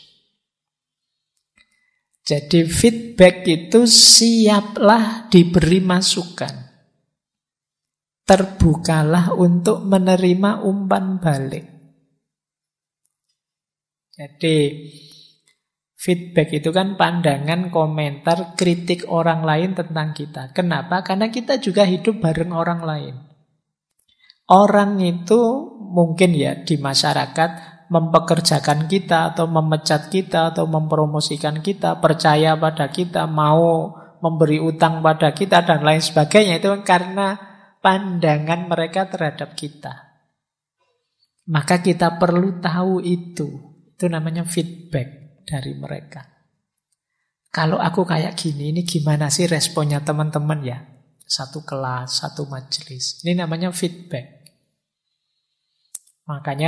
Jadi feedback itu siaplah diberi masukan. Terbukalah untuk menerima umpan balik. Jadi feedback itu kan pandangan, komentar, kritik orang lain tentang kita. Kenapa? Karena kita juga hidup bareng orang lain. Orang itu mungkin ya di masyarakat mempekerjakan kita atau memecat kita atau mempromosikan kita, percaya pada kita, mau memberi utang pada kita dan lain sebagainya. Itu karena pandangan mereka terhadap kita. Maka kita perlu tahu itu. Itu namanya feedback dari mereka. Kalau aku kayak gini, ini gimana sih responnya teman-teman ya? Satu kelas, satu majelis. Ini namanya feedback. Makanya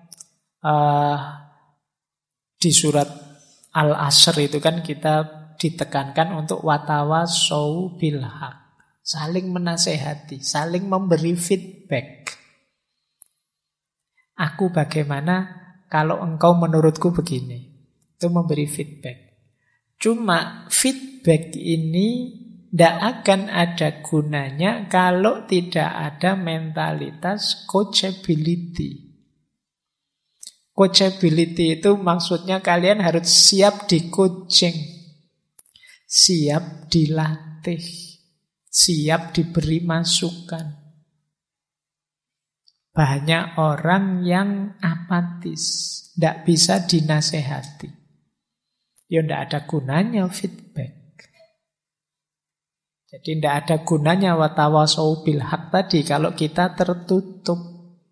di surat Al-Asr itu kan kita ditekankan untuk watawasau bil haq. Saling menasehati, saling memberi feedback. Aku bagaimana kalau engkau menurutku begini. Itu memberi feedback. Cuma feedback ini tidak akan ada gunanya kalau tidak ada mentalitas coachability. Coachability itu maksudnya kalian harus siap di coaching, siap dilatih, siap diberi masukan. Banyak orang yang apatis, tidak bisa dinasehati. Ya tidak ada gunanya feedback. Jadi tidak ada gunanya watawasau bil haq tadi kalau kita tertutup.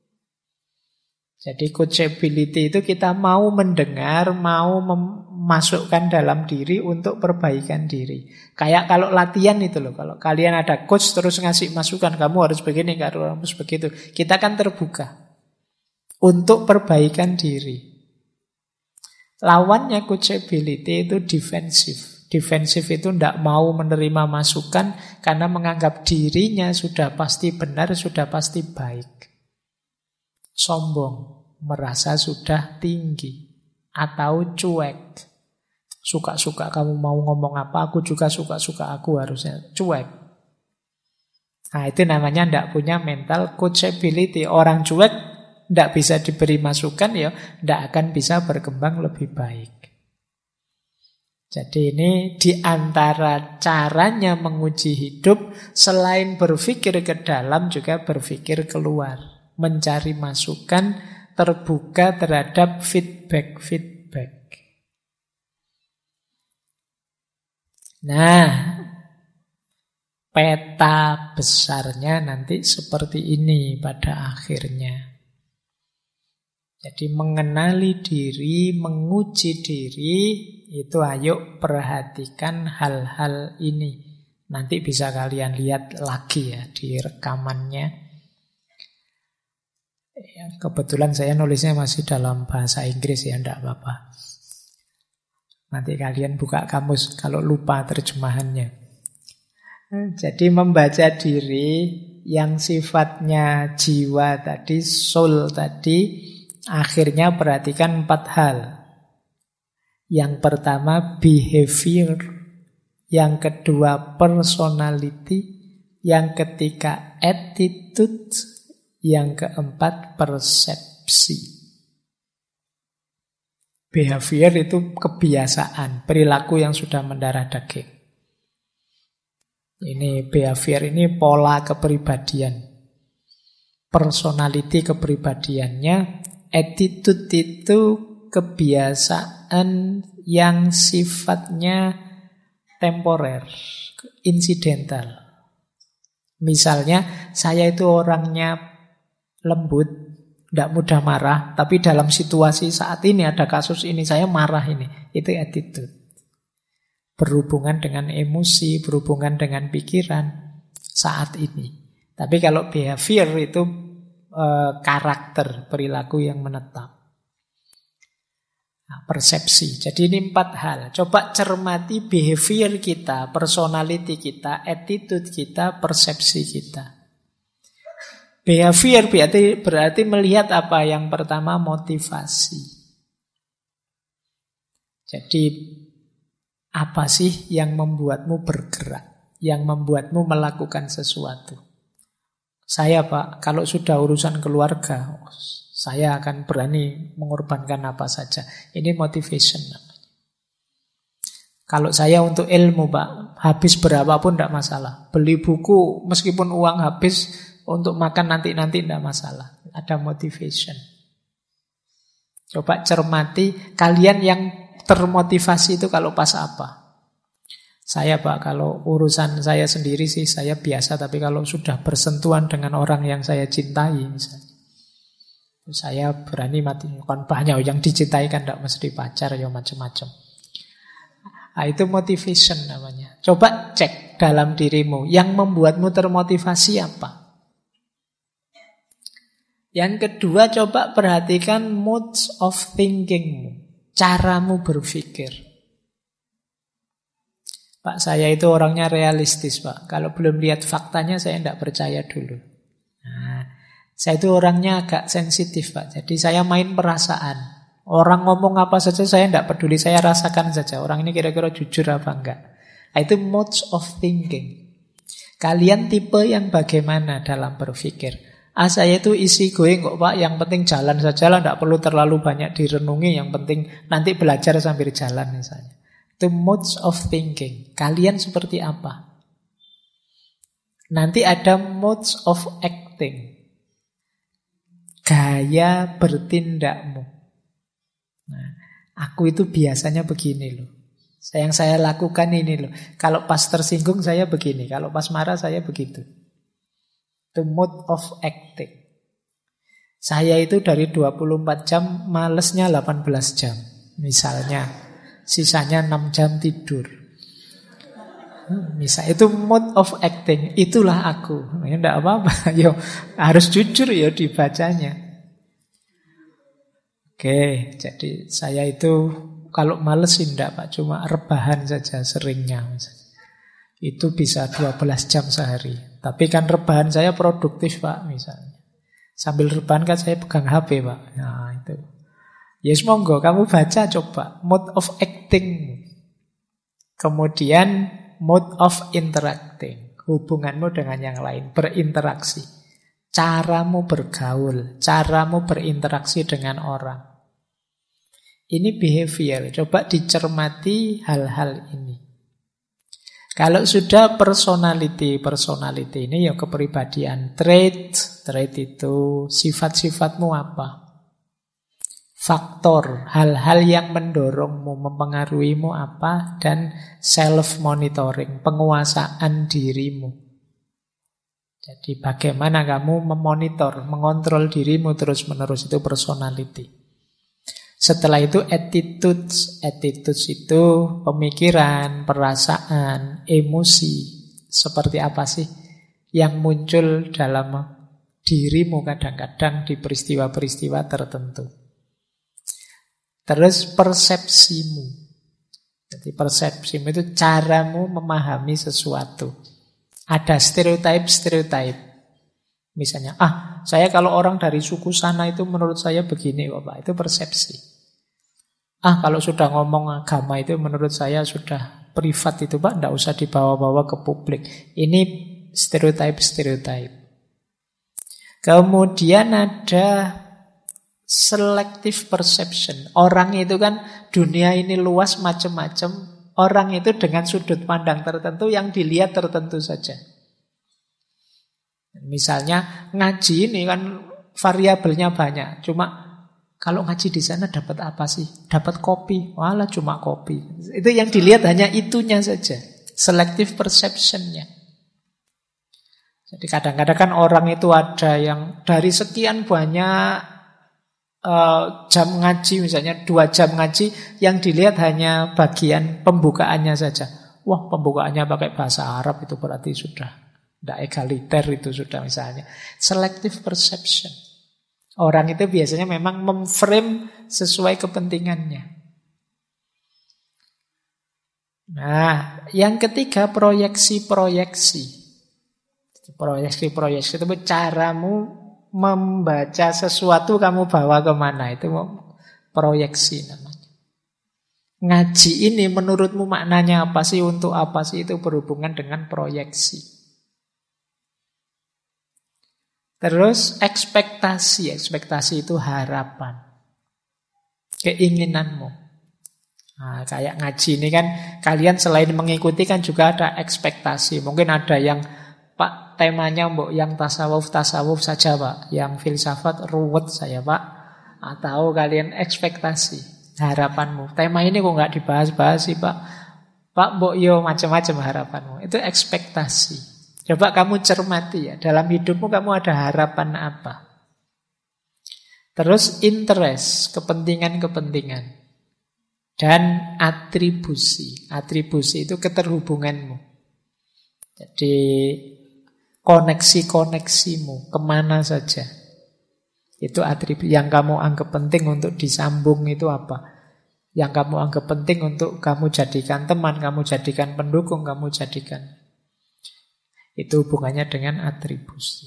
Jadi coachability itu kita mau mendengar, mau memasukkan dalam diri untuk perbaikan diri. Kayak kalau latihan itu loh, kalau kalian ada coach terus ngasih masukan, kamu harus begini, kamu harus begitu. Kita kan terbuka untuk perbaikan diri. Lawannya coachability itu defensif. Defensif itu tidak mau menerima masukan karena menganggap dirinya sudah pasti benar, sudah pasti baik. Sombong, merasa sudah tinggi, atau cuek. Suka-suka kamu mau ngomong apa, aku juga suka-suka aku harusnya. Cuek. Nah itu namanya tidak punya mental coachability. Orang cuek tidak bisa diberi masukan, ya tidak akan bisa berkembang lebih baik. Jadi ini diantara caranya menguji hidup, selain berpikir ke dalam juga berpikir keluar. Mencari masukan, terbuka terhadap feedback. Nah, peta besarnya nanti seperti ini pada akhirnya. Jadi mengenali diri, menguji diri, itu ayo perhatikan hal-hal ini. Nanti bisa kalian lihat lagi ya di rekamannya. Ya, kebetulan saya nulisnya masih dalam bahasa Inggris ya, enggak apa-apa. Nanti kalian buka kamus kalau lupa terjemahannya. Jadi membaca diri yang sifatnya jiwa tadi, soul tadi, akhirnya perhatikan 4 hal. Yang pertama behavior, yang kedua personality, yang ketiga attitude, yang keempat persepsi. Behavior itu kebiasaan, perilaku yang sudah mendarah daging. Ini behavior, ini pola kepribadian. Personality kepribadiannya, attitude itu kebiasaan yang sifatnya temporer, insidental. Misalnya, saya itu orangnya lembut, tidak mudah marah, tapi dalam situasi saat ini ada kasus ini, saya marah ini. Itu attitude. Berhubungan dengan emosi, berhubungan dengan pikiran saat ini. Tapi kalau behavior itu karakter, perilaku yang menetap. Nah, persepsi. Jadi ini 4 hal. Coba cermati behavior kita, personality kita, attitude kita, persepsi kita. Behavior berarti melihat apa? Yang pertama motivasi. Jadi apa sih yang membuatmu bergerak? Yang membuatmu melakukan sesuatu? Saya Pak, kalau sudah urusan keluarga, saya akan berani mengorbankan apa saja. Ini motivation namanya. Kalau saya untuk ilmu Pak, habis berapapun tidak masalah. Beli buku meskipun uang habis, untuk makan nanti-nanti tidak masalah. Ada motivation. Coba cermati kalian yang termotivasi itu kalau pas apa? Saya Pak, kalau urusan saya sendiri sih saya biasa. Tapi kalau sudah bersentuhan dengan orang yang saya cintai misalnya, saya berani mati. Kan banyak yang dicintai kan tidak mesti pacar, ya macam-macam. Nah, itu motivation namanya. Coba cek dalam dirimu, yang membuatmu termotivasi apa? Yang kedua, coba perhatikan modes of thinkingmu, caramu berpikir. Pak, saya itu orangnya realistis Pak. Kalau belum lihat faktanya saya tidak percaya dulu. Nah, saya itu orangnya agak sensitif Pak. Jadi saya main perasaan. Orang ngomong apa saja saya tidak peduli, saya rasakan saja. Orang ini kira-kira jujur apa enggak. Nah, itu modes of thinking. Kalian tipe yang bagaimana dalam berpikir? Saya itu easy going kok Pak, yang penting jalan saja lah, tidak perlu terlalu banyak direnungi, yang penting nanti belajar sambil jalan misalnya. Itu modes of thinking. Kalian seperti apa? Nanti ada modes of acting, gaya bertindakmu. Nah, aku itu biasanya begini loh. Yang saya lakukan ini loh. Kalau pas tersinggung saya begini, kalau pas marah saya begitu. The mode of acting. Saya itu dari 24 jam malesnya 18 jam. Misalnya, sisanya 6 jam tidur. Misal itu mode of acting. Itulah aku. Ya enggak apa-apa. Yo, harus jujur ya dibacanya. Oke, jadi saya itu kalau males sih enggak Pak, cuma rebahan saja seringnya. Itu bisa 12 jam sehari. Tapi kan rebahan saya produktif Pak misalnya. Sambil rebahan kan saya pegang HP Pak. Nah itu. Yes monggo, kamu baca coba. Mode of acting. Kemudian mode of interacting. Hubunganmu dengan yang lain, berinteraksi. Caramu bergaul, caramu berinteraksi dengan orang. Ini behavior. Coba dicermati hal-hal ini. Kalau sudah personality ini ya kepribadian. Trait itu sifat-sifatmu apa? Faktor, hal-hal yang mendorongmu, mempengaruhimu apa? Dan self-monitoring, penguasaan dirimu. Jadi bagaimana kamu memonitor, mengontrol dirimu terus-menerus, itu personality. Setelah itu attitudes. Attitudes itu pemikiran, perasaan, emosi. Seperti apa sih yang muncul dalam dirimu kadang-kadang di peristiwa-peristiwa tertentu. Terus persepsimu. Jadi persepsimu itu caramu memahami sesuatu. Ada stereotype. Misalnya, saya kalau orang dari suku sana itu menurut saya begini kok Pak. Itu persepsi. Kalau sudah ngomong agama itu menurut saya sudah privat itu Pak, tidak usah dibawa-bawa ke publik. Ini stereotype. Kemudian ada selective perception. Orang itu kan dunia ini luas macam-macam. Orang itu dengan sudut pandang tertentu yang dilihat tertentu saja. Misalnya ngaji ini kan variabelnya banyak. Cuma kalau ngaji di sana dapat apa sih? Dapat kopi. Walah cuma kopi. Itu yang dilihat hanya itunya saja. Selective perception-nya. Jadi kadang-kadang kan orang itu ada yang dari sekian banyak jam ngaji, misalnya 2 jam ngaji, yang dilihat hanya bagian pembukaannya saja. Wah, pembukaannya pakai bahasa Arab itu berarti sudah tidak egaliter, itu sudah misalnya. Selective perception. Orang itu biasanya memang memframe sesuai kepentingannya. Nah, yang ketiga proyeksi. Proyeksi-proyeksi itu caramu membaca sesuatu kamu bawa kemana. Itu proyeksi namanya. Ngaji ini menurutmu maknanya apa sih, untuk apa sih, itu berhubungan dengan proyeksi. Terus ekspektasi. Ekspektasi itu harapan, keinginanmu. Nah, kayak ngaji ini kan kalian selain mengikuti kan juga ada ekspektasi. Mungkin ada yang Pak temanya mbok yang tasawuf saja Pak, yang filsafat ruwet saya Pak. Atau kalian ekspektasi, harapanmu. Tema ini kok nggak dibahas-bahas sih Pak. Pak mbok yo macam-macam harapanmu. Itu ekspektasi. Coba kamu cermati ya, dalam hidupmu kamu ada harapan apa? Terus interest, kepentingan-kepentingan. Dan atribusi. Atribusi itu keterhubunganmu. Jadi koneksi-koneksimu kemana saja. Itu atribut yang kamu anggap penting untuk disambung itu apa? Yang kamu anggap penting untuk kamu jadikan teman, kamu jadikan pendukung, kamu jadikan. Itu hubungannya dengan atribusi.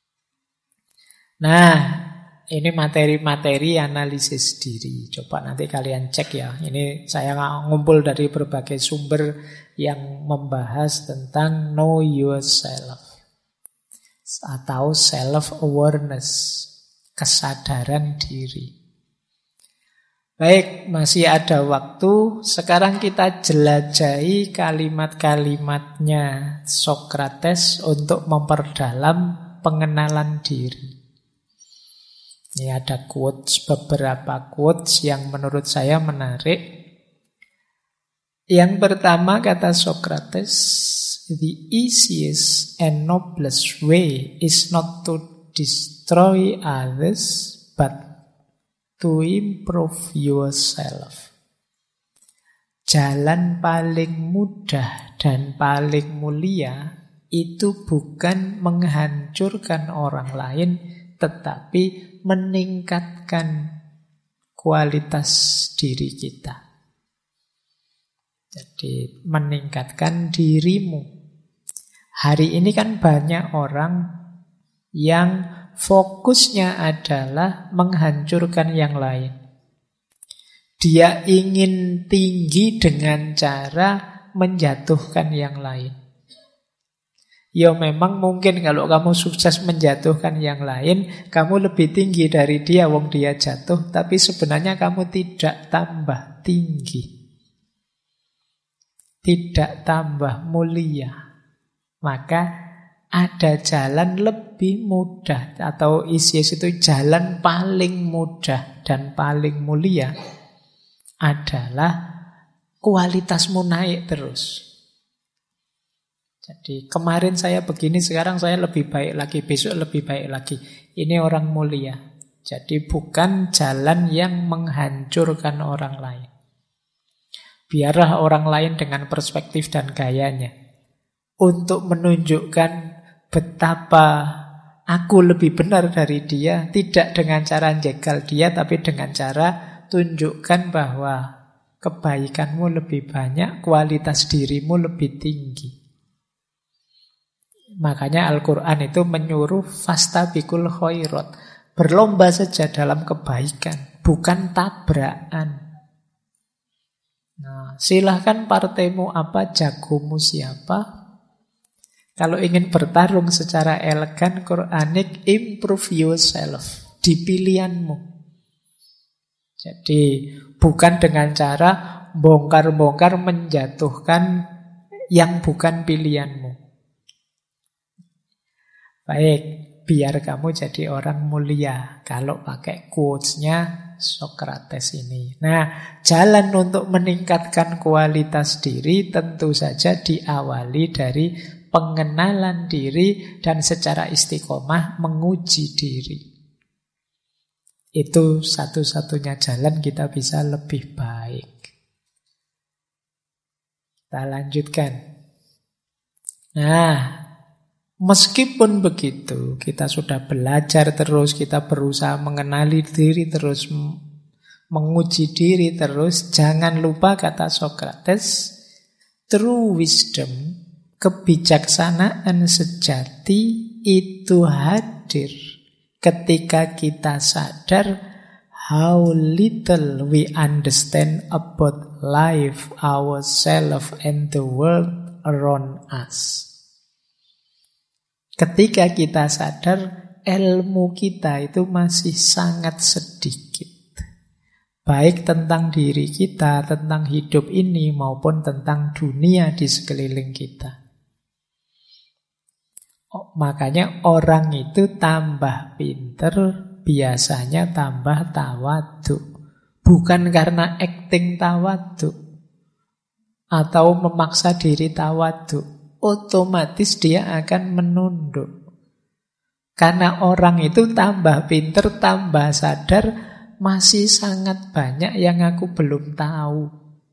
Nah, ini materi-materi analisis diri. Coba nanti kalian cek ya. Ini saya ngumpul dari berbagai sumber yang membahas tentang know yourself. Atau self-awareness, kesadaran diri. Baik, masih ada waktu. Sekarang kita jelajahi kalimat-kalimatnya Sokrates untuk memperdalam pengenalan diri. Ini ada quotes, beberapa quotes yang menurut saya menarik. Yang pertama kata Sokrates, the easiest and noblest way is not to destroy others, but to improve yourself. Jalan paling mudah dan paling mulia itu bukan menghancurkan orang lain, tetapi meningkatkan kualitas diri kita. Jadi meningkatkan dirimu. Hari ini kan banyak orang yang fokusnya adalah menghancurkan yang lain. Dia ingin tinggi dengan cara menjatuhkan yang lain. Ya memang mungkin kalau kamu sukses menjatuhkan yang lain, kamu lebih tinggi dari dia, wong dia jatuh, tapi sebenarnya kamu tidak tambah tinggi. Tidak tambah mulia. Maka ada jalan lebih mudah, atau Isis itu jalan paling mudah dan paling mulia adalah kualitasmu naik terus. Jadi kemarin saya begini, sekarang saya lebih baik lagi, besok lebih baik lagi. Ini orang mulia. Jadi bukan jalan yang menghancurkan orang lain. Biarlah orang lain dengan perspektif dan gayanya. Untuk menunjukkan betapa aku lebih benar dari dia, tidak dengan cara jegal dia, tapi dengan cara tunjukkan bahwa kebaikanmu lebih banyak, kualitas dirimu lebih tinggi. Makanya Al-Quran itu menyuruh fastabiqul khairat, berlomba saja dalam kebaikan, bukan tabrakan. Nah, silahkan partaimu apa, jagomu siapa. Kalau ingin bertarung secara elegan, Quranik, improve yourself di pilihanmu. Jadi bukan dengan cara bongkar-bongkar menjatuhkan yang bukan pilihanmu. Baik, biar kamu jadi orang mulia. Kalau pakai quotes-nya Sokrates ini. Nah, jalan untuk meningkatkan kualitas diri tentu saja diawali dari pengenalan diri dan secara istiqomah menguji diri. Itu satu-satunya jalan kita bisa lebih baik. Kita lanjutkan. Nah, meskipun begitu, kita sudah belajar terus, kita berusaha mengenali diri terus, menguji diri terus. Jangan lupa kata Sokrates, true wisdom, kebijaksanaan sejati itu hadir ketika kita sadar how little we understand about life, ourselves, and the world around us. Ketika kita sadar ilmu kita itu masih sangat sedikit. Baik tentang diri kita, tentang hidup ini, maupun tentang dunia di sekeliling kita. Makanya orang itu tambah pinter, biasanya tambah tawaduk. Bukan karena acting tawaduk atau memaksa diri tawaduk. Otomatis dia akan menunduk. Karena orang itu tambah pinter, tambah sadar, masih sangat banyak yang aku belum tahu.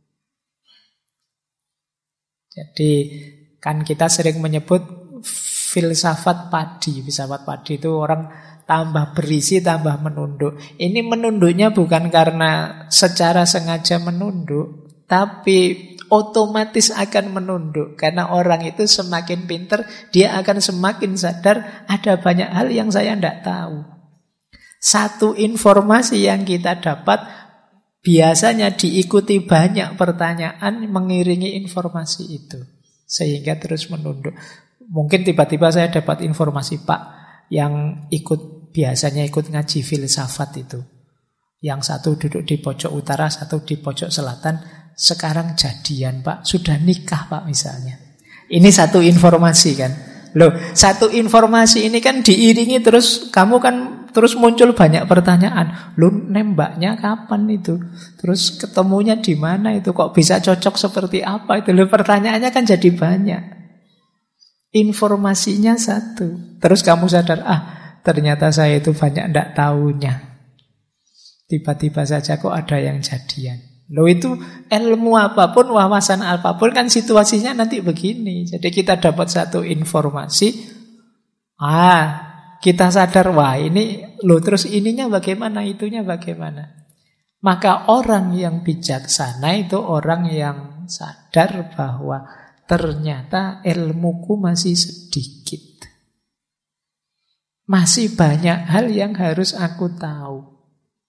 Jadi kan kita sering menyebut filsafat padi. Filsafat padi itu orang tambah berisi, tambah menunduk. Ini menunduknya bukan karena secara sengaja menunduk, tapi otomatis akan menunduk. Karena orang itu semakin pinter, dia akan semakin sadar ada banyak hal yang saya tidak tahu. Satu informasi yang kita dapat biasanya diikuti banyak pertanyaan mengiringi informasi itu. Sehingga terus menunduk. Mungkin tiba-tiba saya dapat informasi, Pak, yang biasanya ikut ngaji filsafat itu. Yang satu duduk di pojok utara, satu di pojok selatan. Sekarang jadian, Pak. Sudah nikah, Pak, misalnya. Ini satu informasi kan. Loh, satu informasi ini kan diiringi terus, kamu kan terus muncul banyak pertanyaan. Loh, nembaknya kapan itu? Terus ketemunya di mana itu? Kok bisa cocok seperti apa itu? Loh, pertanyaannya kan jadi banyak. Informasinya satu. Terus kamu sadar, ternyata saya itu banyak tidak tahunya. Tiba-tiba saja kok ada yang jadian. Loh, itu ilmu apapun, wawasan apapun kan situasinya nanti begini. Jadi kita dapat satu informasi, kita sadar, wah ini, loh terus ininya bagaimana, itunya bagaimana. Maka orang yang bijaksana itu orang yang sadar bahwa ternyata ilmuku masih sedikit. Masih banyak hal yang harus aku tahu.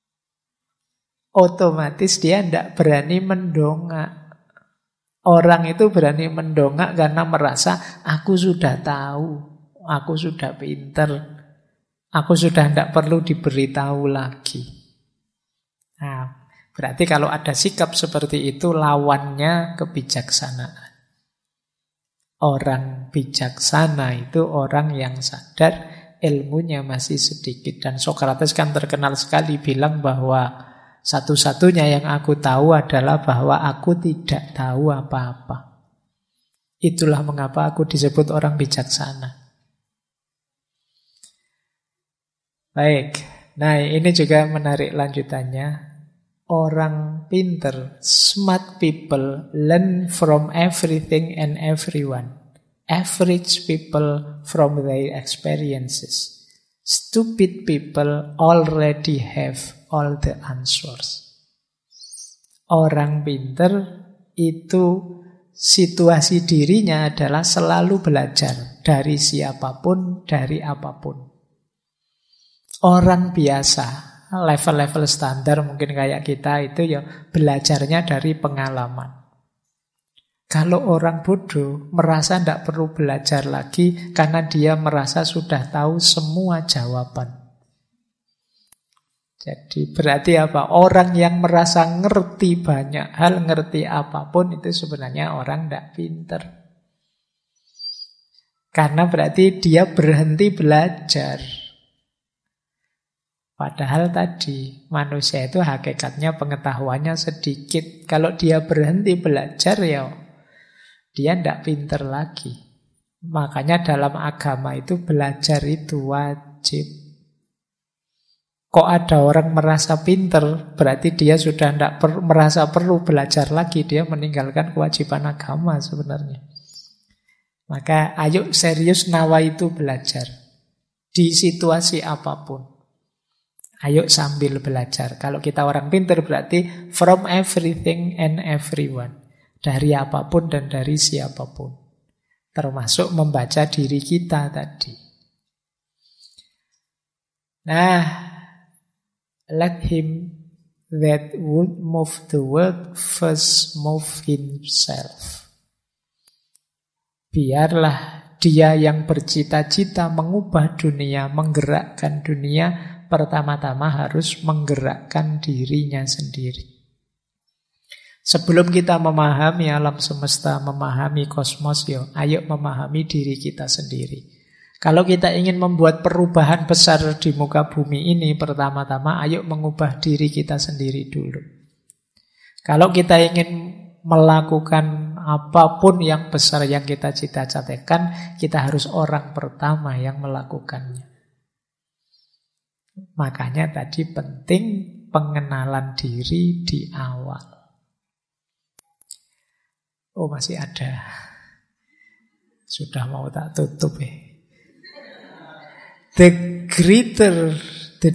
Otomatis dia tidak berani mendongak. Orang itu berani mendongak karena merasa aku sudah tahu, aku sudah pinter, aku sudah tidak perlu diberitahu lagi. Nah, berarti kalau ada sikap seperti itu lawannya kebijaksanaan. Orang bijaksana itu orang yang sadar ilmunya masih sedikit. Dan Sokrates kan terkenal sekali bilang bahwa satu-satunya yang aku tahu adalah bahwa aku tidak tahu apa-apa. Itulah mengapa aku disebut orang bijaksana. Baik, nah ini juga menarik lanjutannya. Orang pinter, smart people learn from everything and everyone. Average people from their experiences. Stupid people already have all the answers. Orang pinter itu situasi dirinya adalah selalu belajar dari siapapun, dari apapun. Orang biasa, level-level standar mungkin kayak kita itu ya belajarnya dari pengalaman. Kalau orang bodoh merasa tidak perlu belajar lagi karena dia merasa sudah tahu semua jawaban. Jadi berarti apa? Orang yang merasa ngerti banyak hal, ngerti apapun itu sebenarnya orang tidak pinter. Karena berarti dia berhenti belajar. Padahal tadi manusia itu hakikatnya pengetahuannya sedikit. Kalau dia berhenti belajar ya dia tidak pinter lagi. Makanya dalam agama itu belajar itu wajib. Kok ada orang merasa pinter, berarti dia sudah tidak merasa perlu belajar lagi. Dia meninggalkan kewajiban agama sebenarnya. Maka ayo serius nawaitu belajar. Di situasi apapun. Ayo sambil belajar. Kalau kita orang pinter berarti from everything and everyone. Dari apapun dan dari siapapun. termasuk membaca diri kita tadi. Nah, let him that would move the world first move himself. Biarlah dia yang bercita-cita mengubah dunia, menggerakkan dunia, pertama-tama harus menggerakkan dirinya sendiri. Sebelum kita memahami alam semesta, memahami kosmos, ayo memahami diri kita sendiri. Kalau kita ingin membuat perubahan besar di muka bumi ini, pertama-tama ayo mengubah diri kita sendiri dulu. Kalau kita ingin melakukan apapun yang besar yang kita cita-citakan, kita harus orang pertama yang melakukannya. Makanya tadi penting pengenalan diri di awal. Oh, masih ada. Sudah mau tak tutup ya. The greater the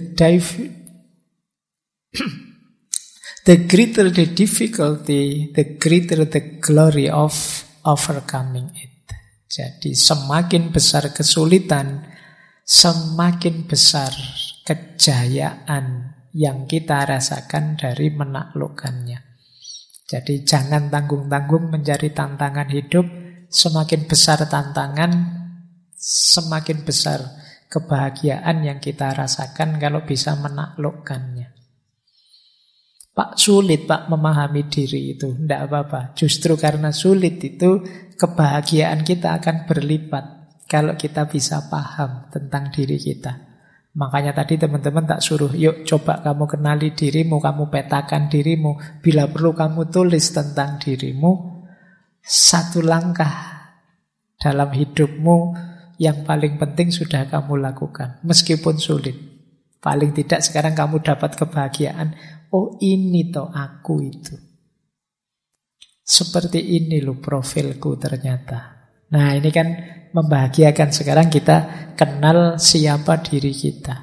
difficulty, the greater the glory of overcoming it. Jadi semakin besar kesulitan, semakin besar kejayaan yang kita rasakan dari menaklukkannya. Jadi jangan tanggung-tanggung mencari tantangan hidup. Semakin besar tantangan, semakin besar kebahagiaan yang kita rasakan kalau bisa menaklukkannya. Pak, sulit Pak memahami diri itu. Tidak apa-apa. Justru karena sulit itu, kebahagiaan kita akan berlipat kalau kita bisa paham tentang diri kita. Makanya tadi teman-teman tak suruh, yuk coba kamu kenali dirimu, kamu petakan dirimu. Bila perlu kamu tulis tentang dirimu. Satu langkah dalam hidupmu yang paling penting sudah kamu lakukan, meskipun sulit. Paling tidak sekarang kamu dapat kebahagiaan. Oh, ini toh aku itu. Seperti ini loh profilku ternyata. Nah, ini kan membahagiakan. Sekarang kita kenal siapa diri kita.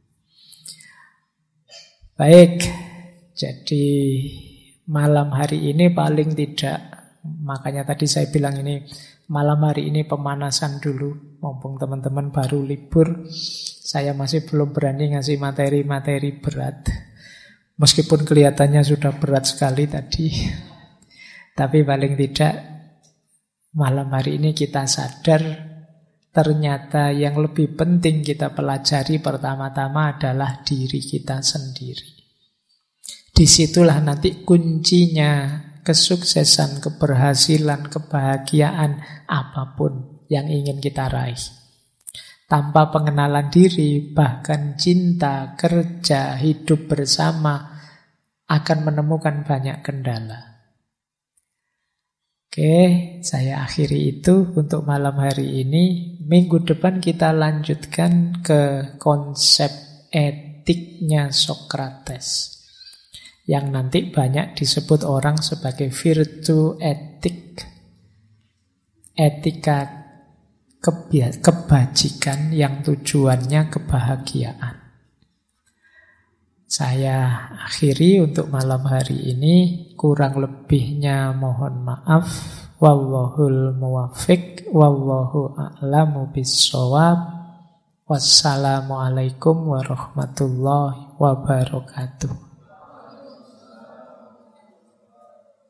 Baik, jadi malam hari ini paling tidak, makanya tadi saya bilang ini malam hari ini pemanasan dulu. Mumpung teman-teman baru libur, saya masih belum berani ngasih materi-materi berat. Meskipun kelihatannya sudah berat sekali tadi. Tapi paling tidak malam hari ini kita sadar ternyata yang lebih penting kita pelajari pertama-tama adalah diri kita sendiri. Disitulah nanti kuncinya kesuksesan, keberhasilan, kebahagiaan apapun yang ingin kita raih. Tanpa pengenalan diri, bahkan cinta, kerja, hidup bersama akan menemukan banyak kendala. Oke, saya akhiri itu untuk malam hari ini. Minggu depan kita lanjutkan ke konsep etiknya Socrates, yang nanti banyak disebut orang sebagai virtue etik, etika kebajikan yang tujuannya kebahagiaan. Saya akhiri untuk malam hari ini. Kurang lebihnya mohon maaf. Wallahul muwaffiq, wallahu a'lamu bissawab. Wassalamualaikum warahmatullahi wabarakatuh.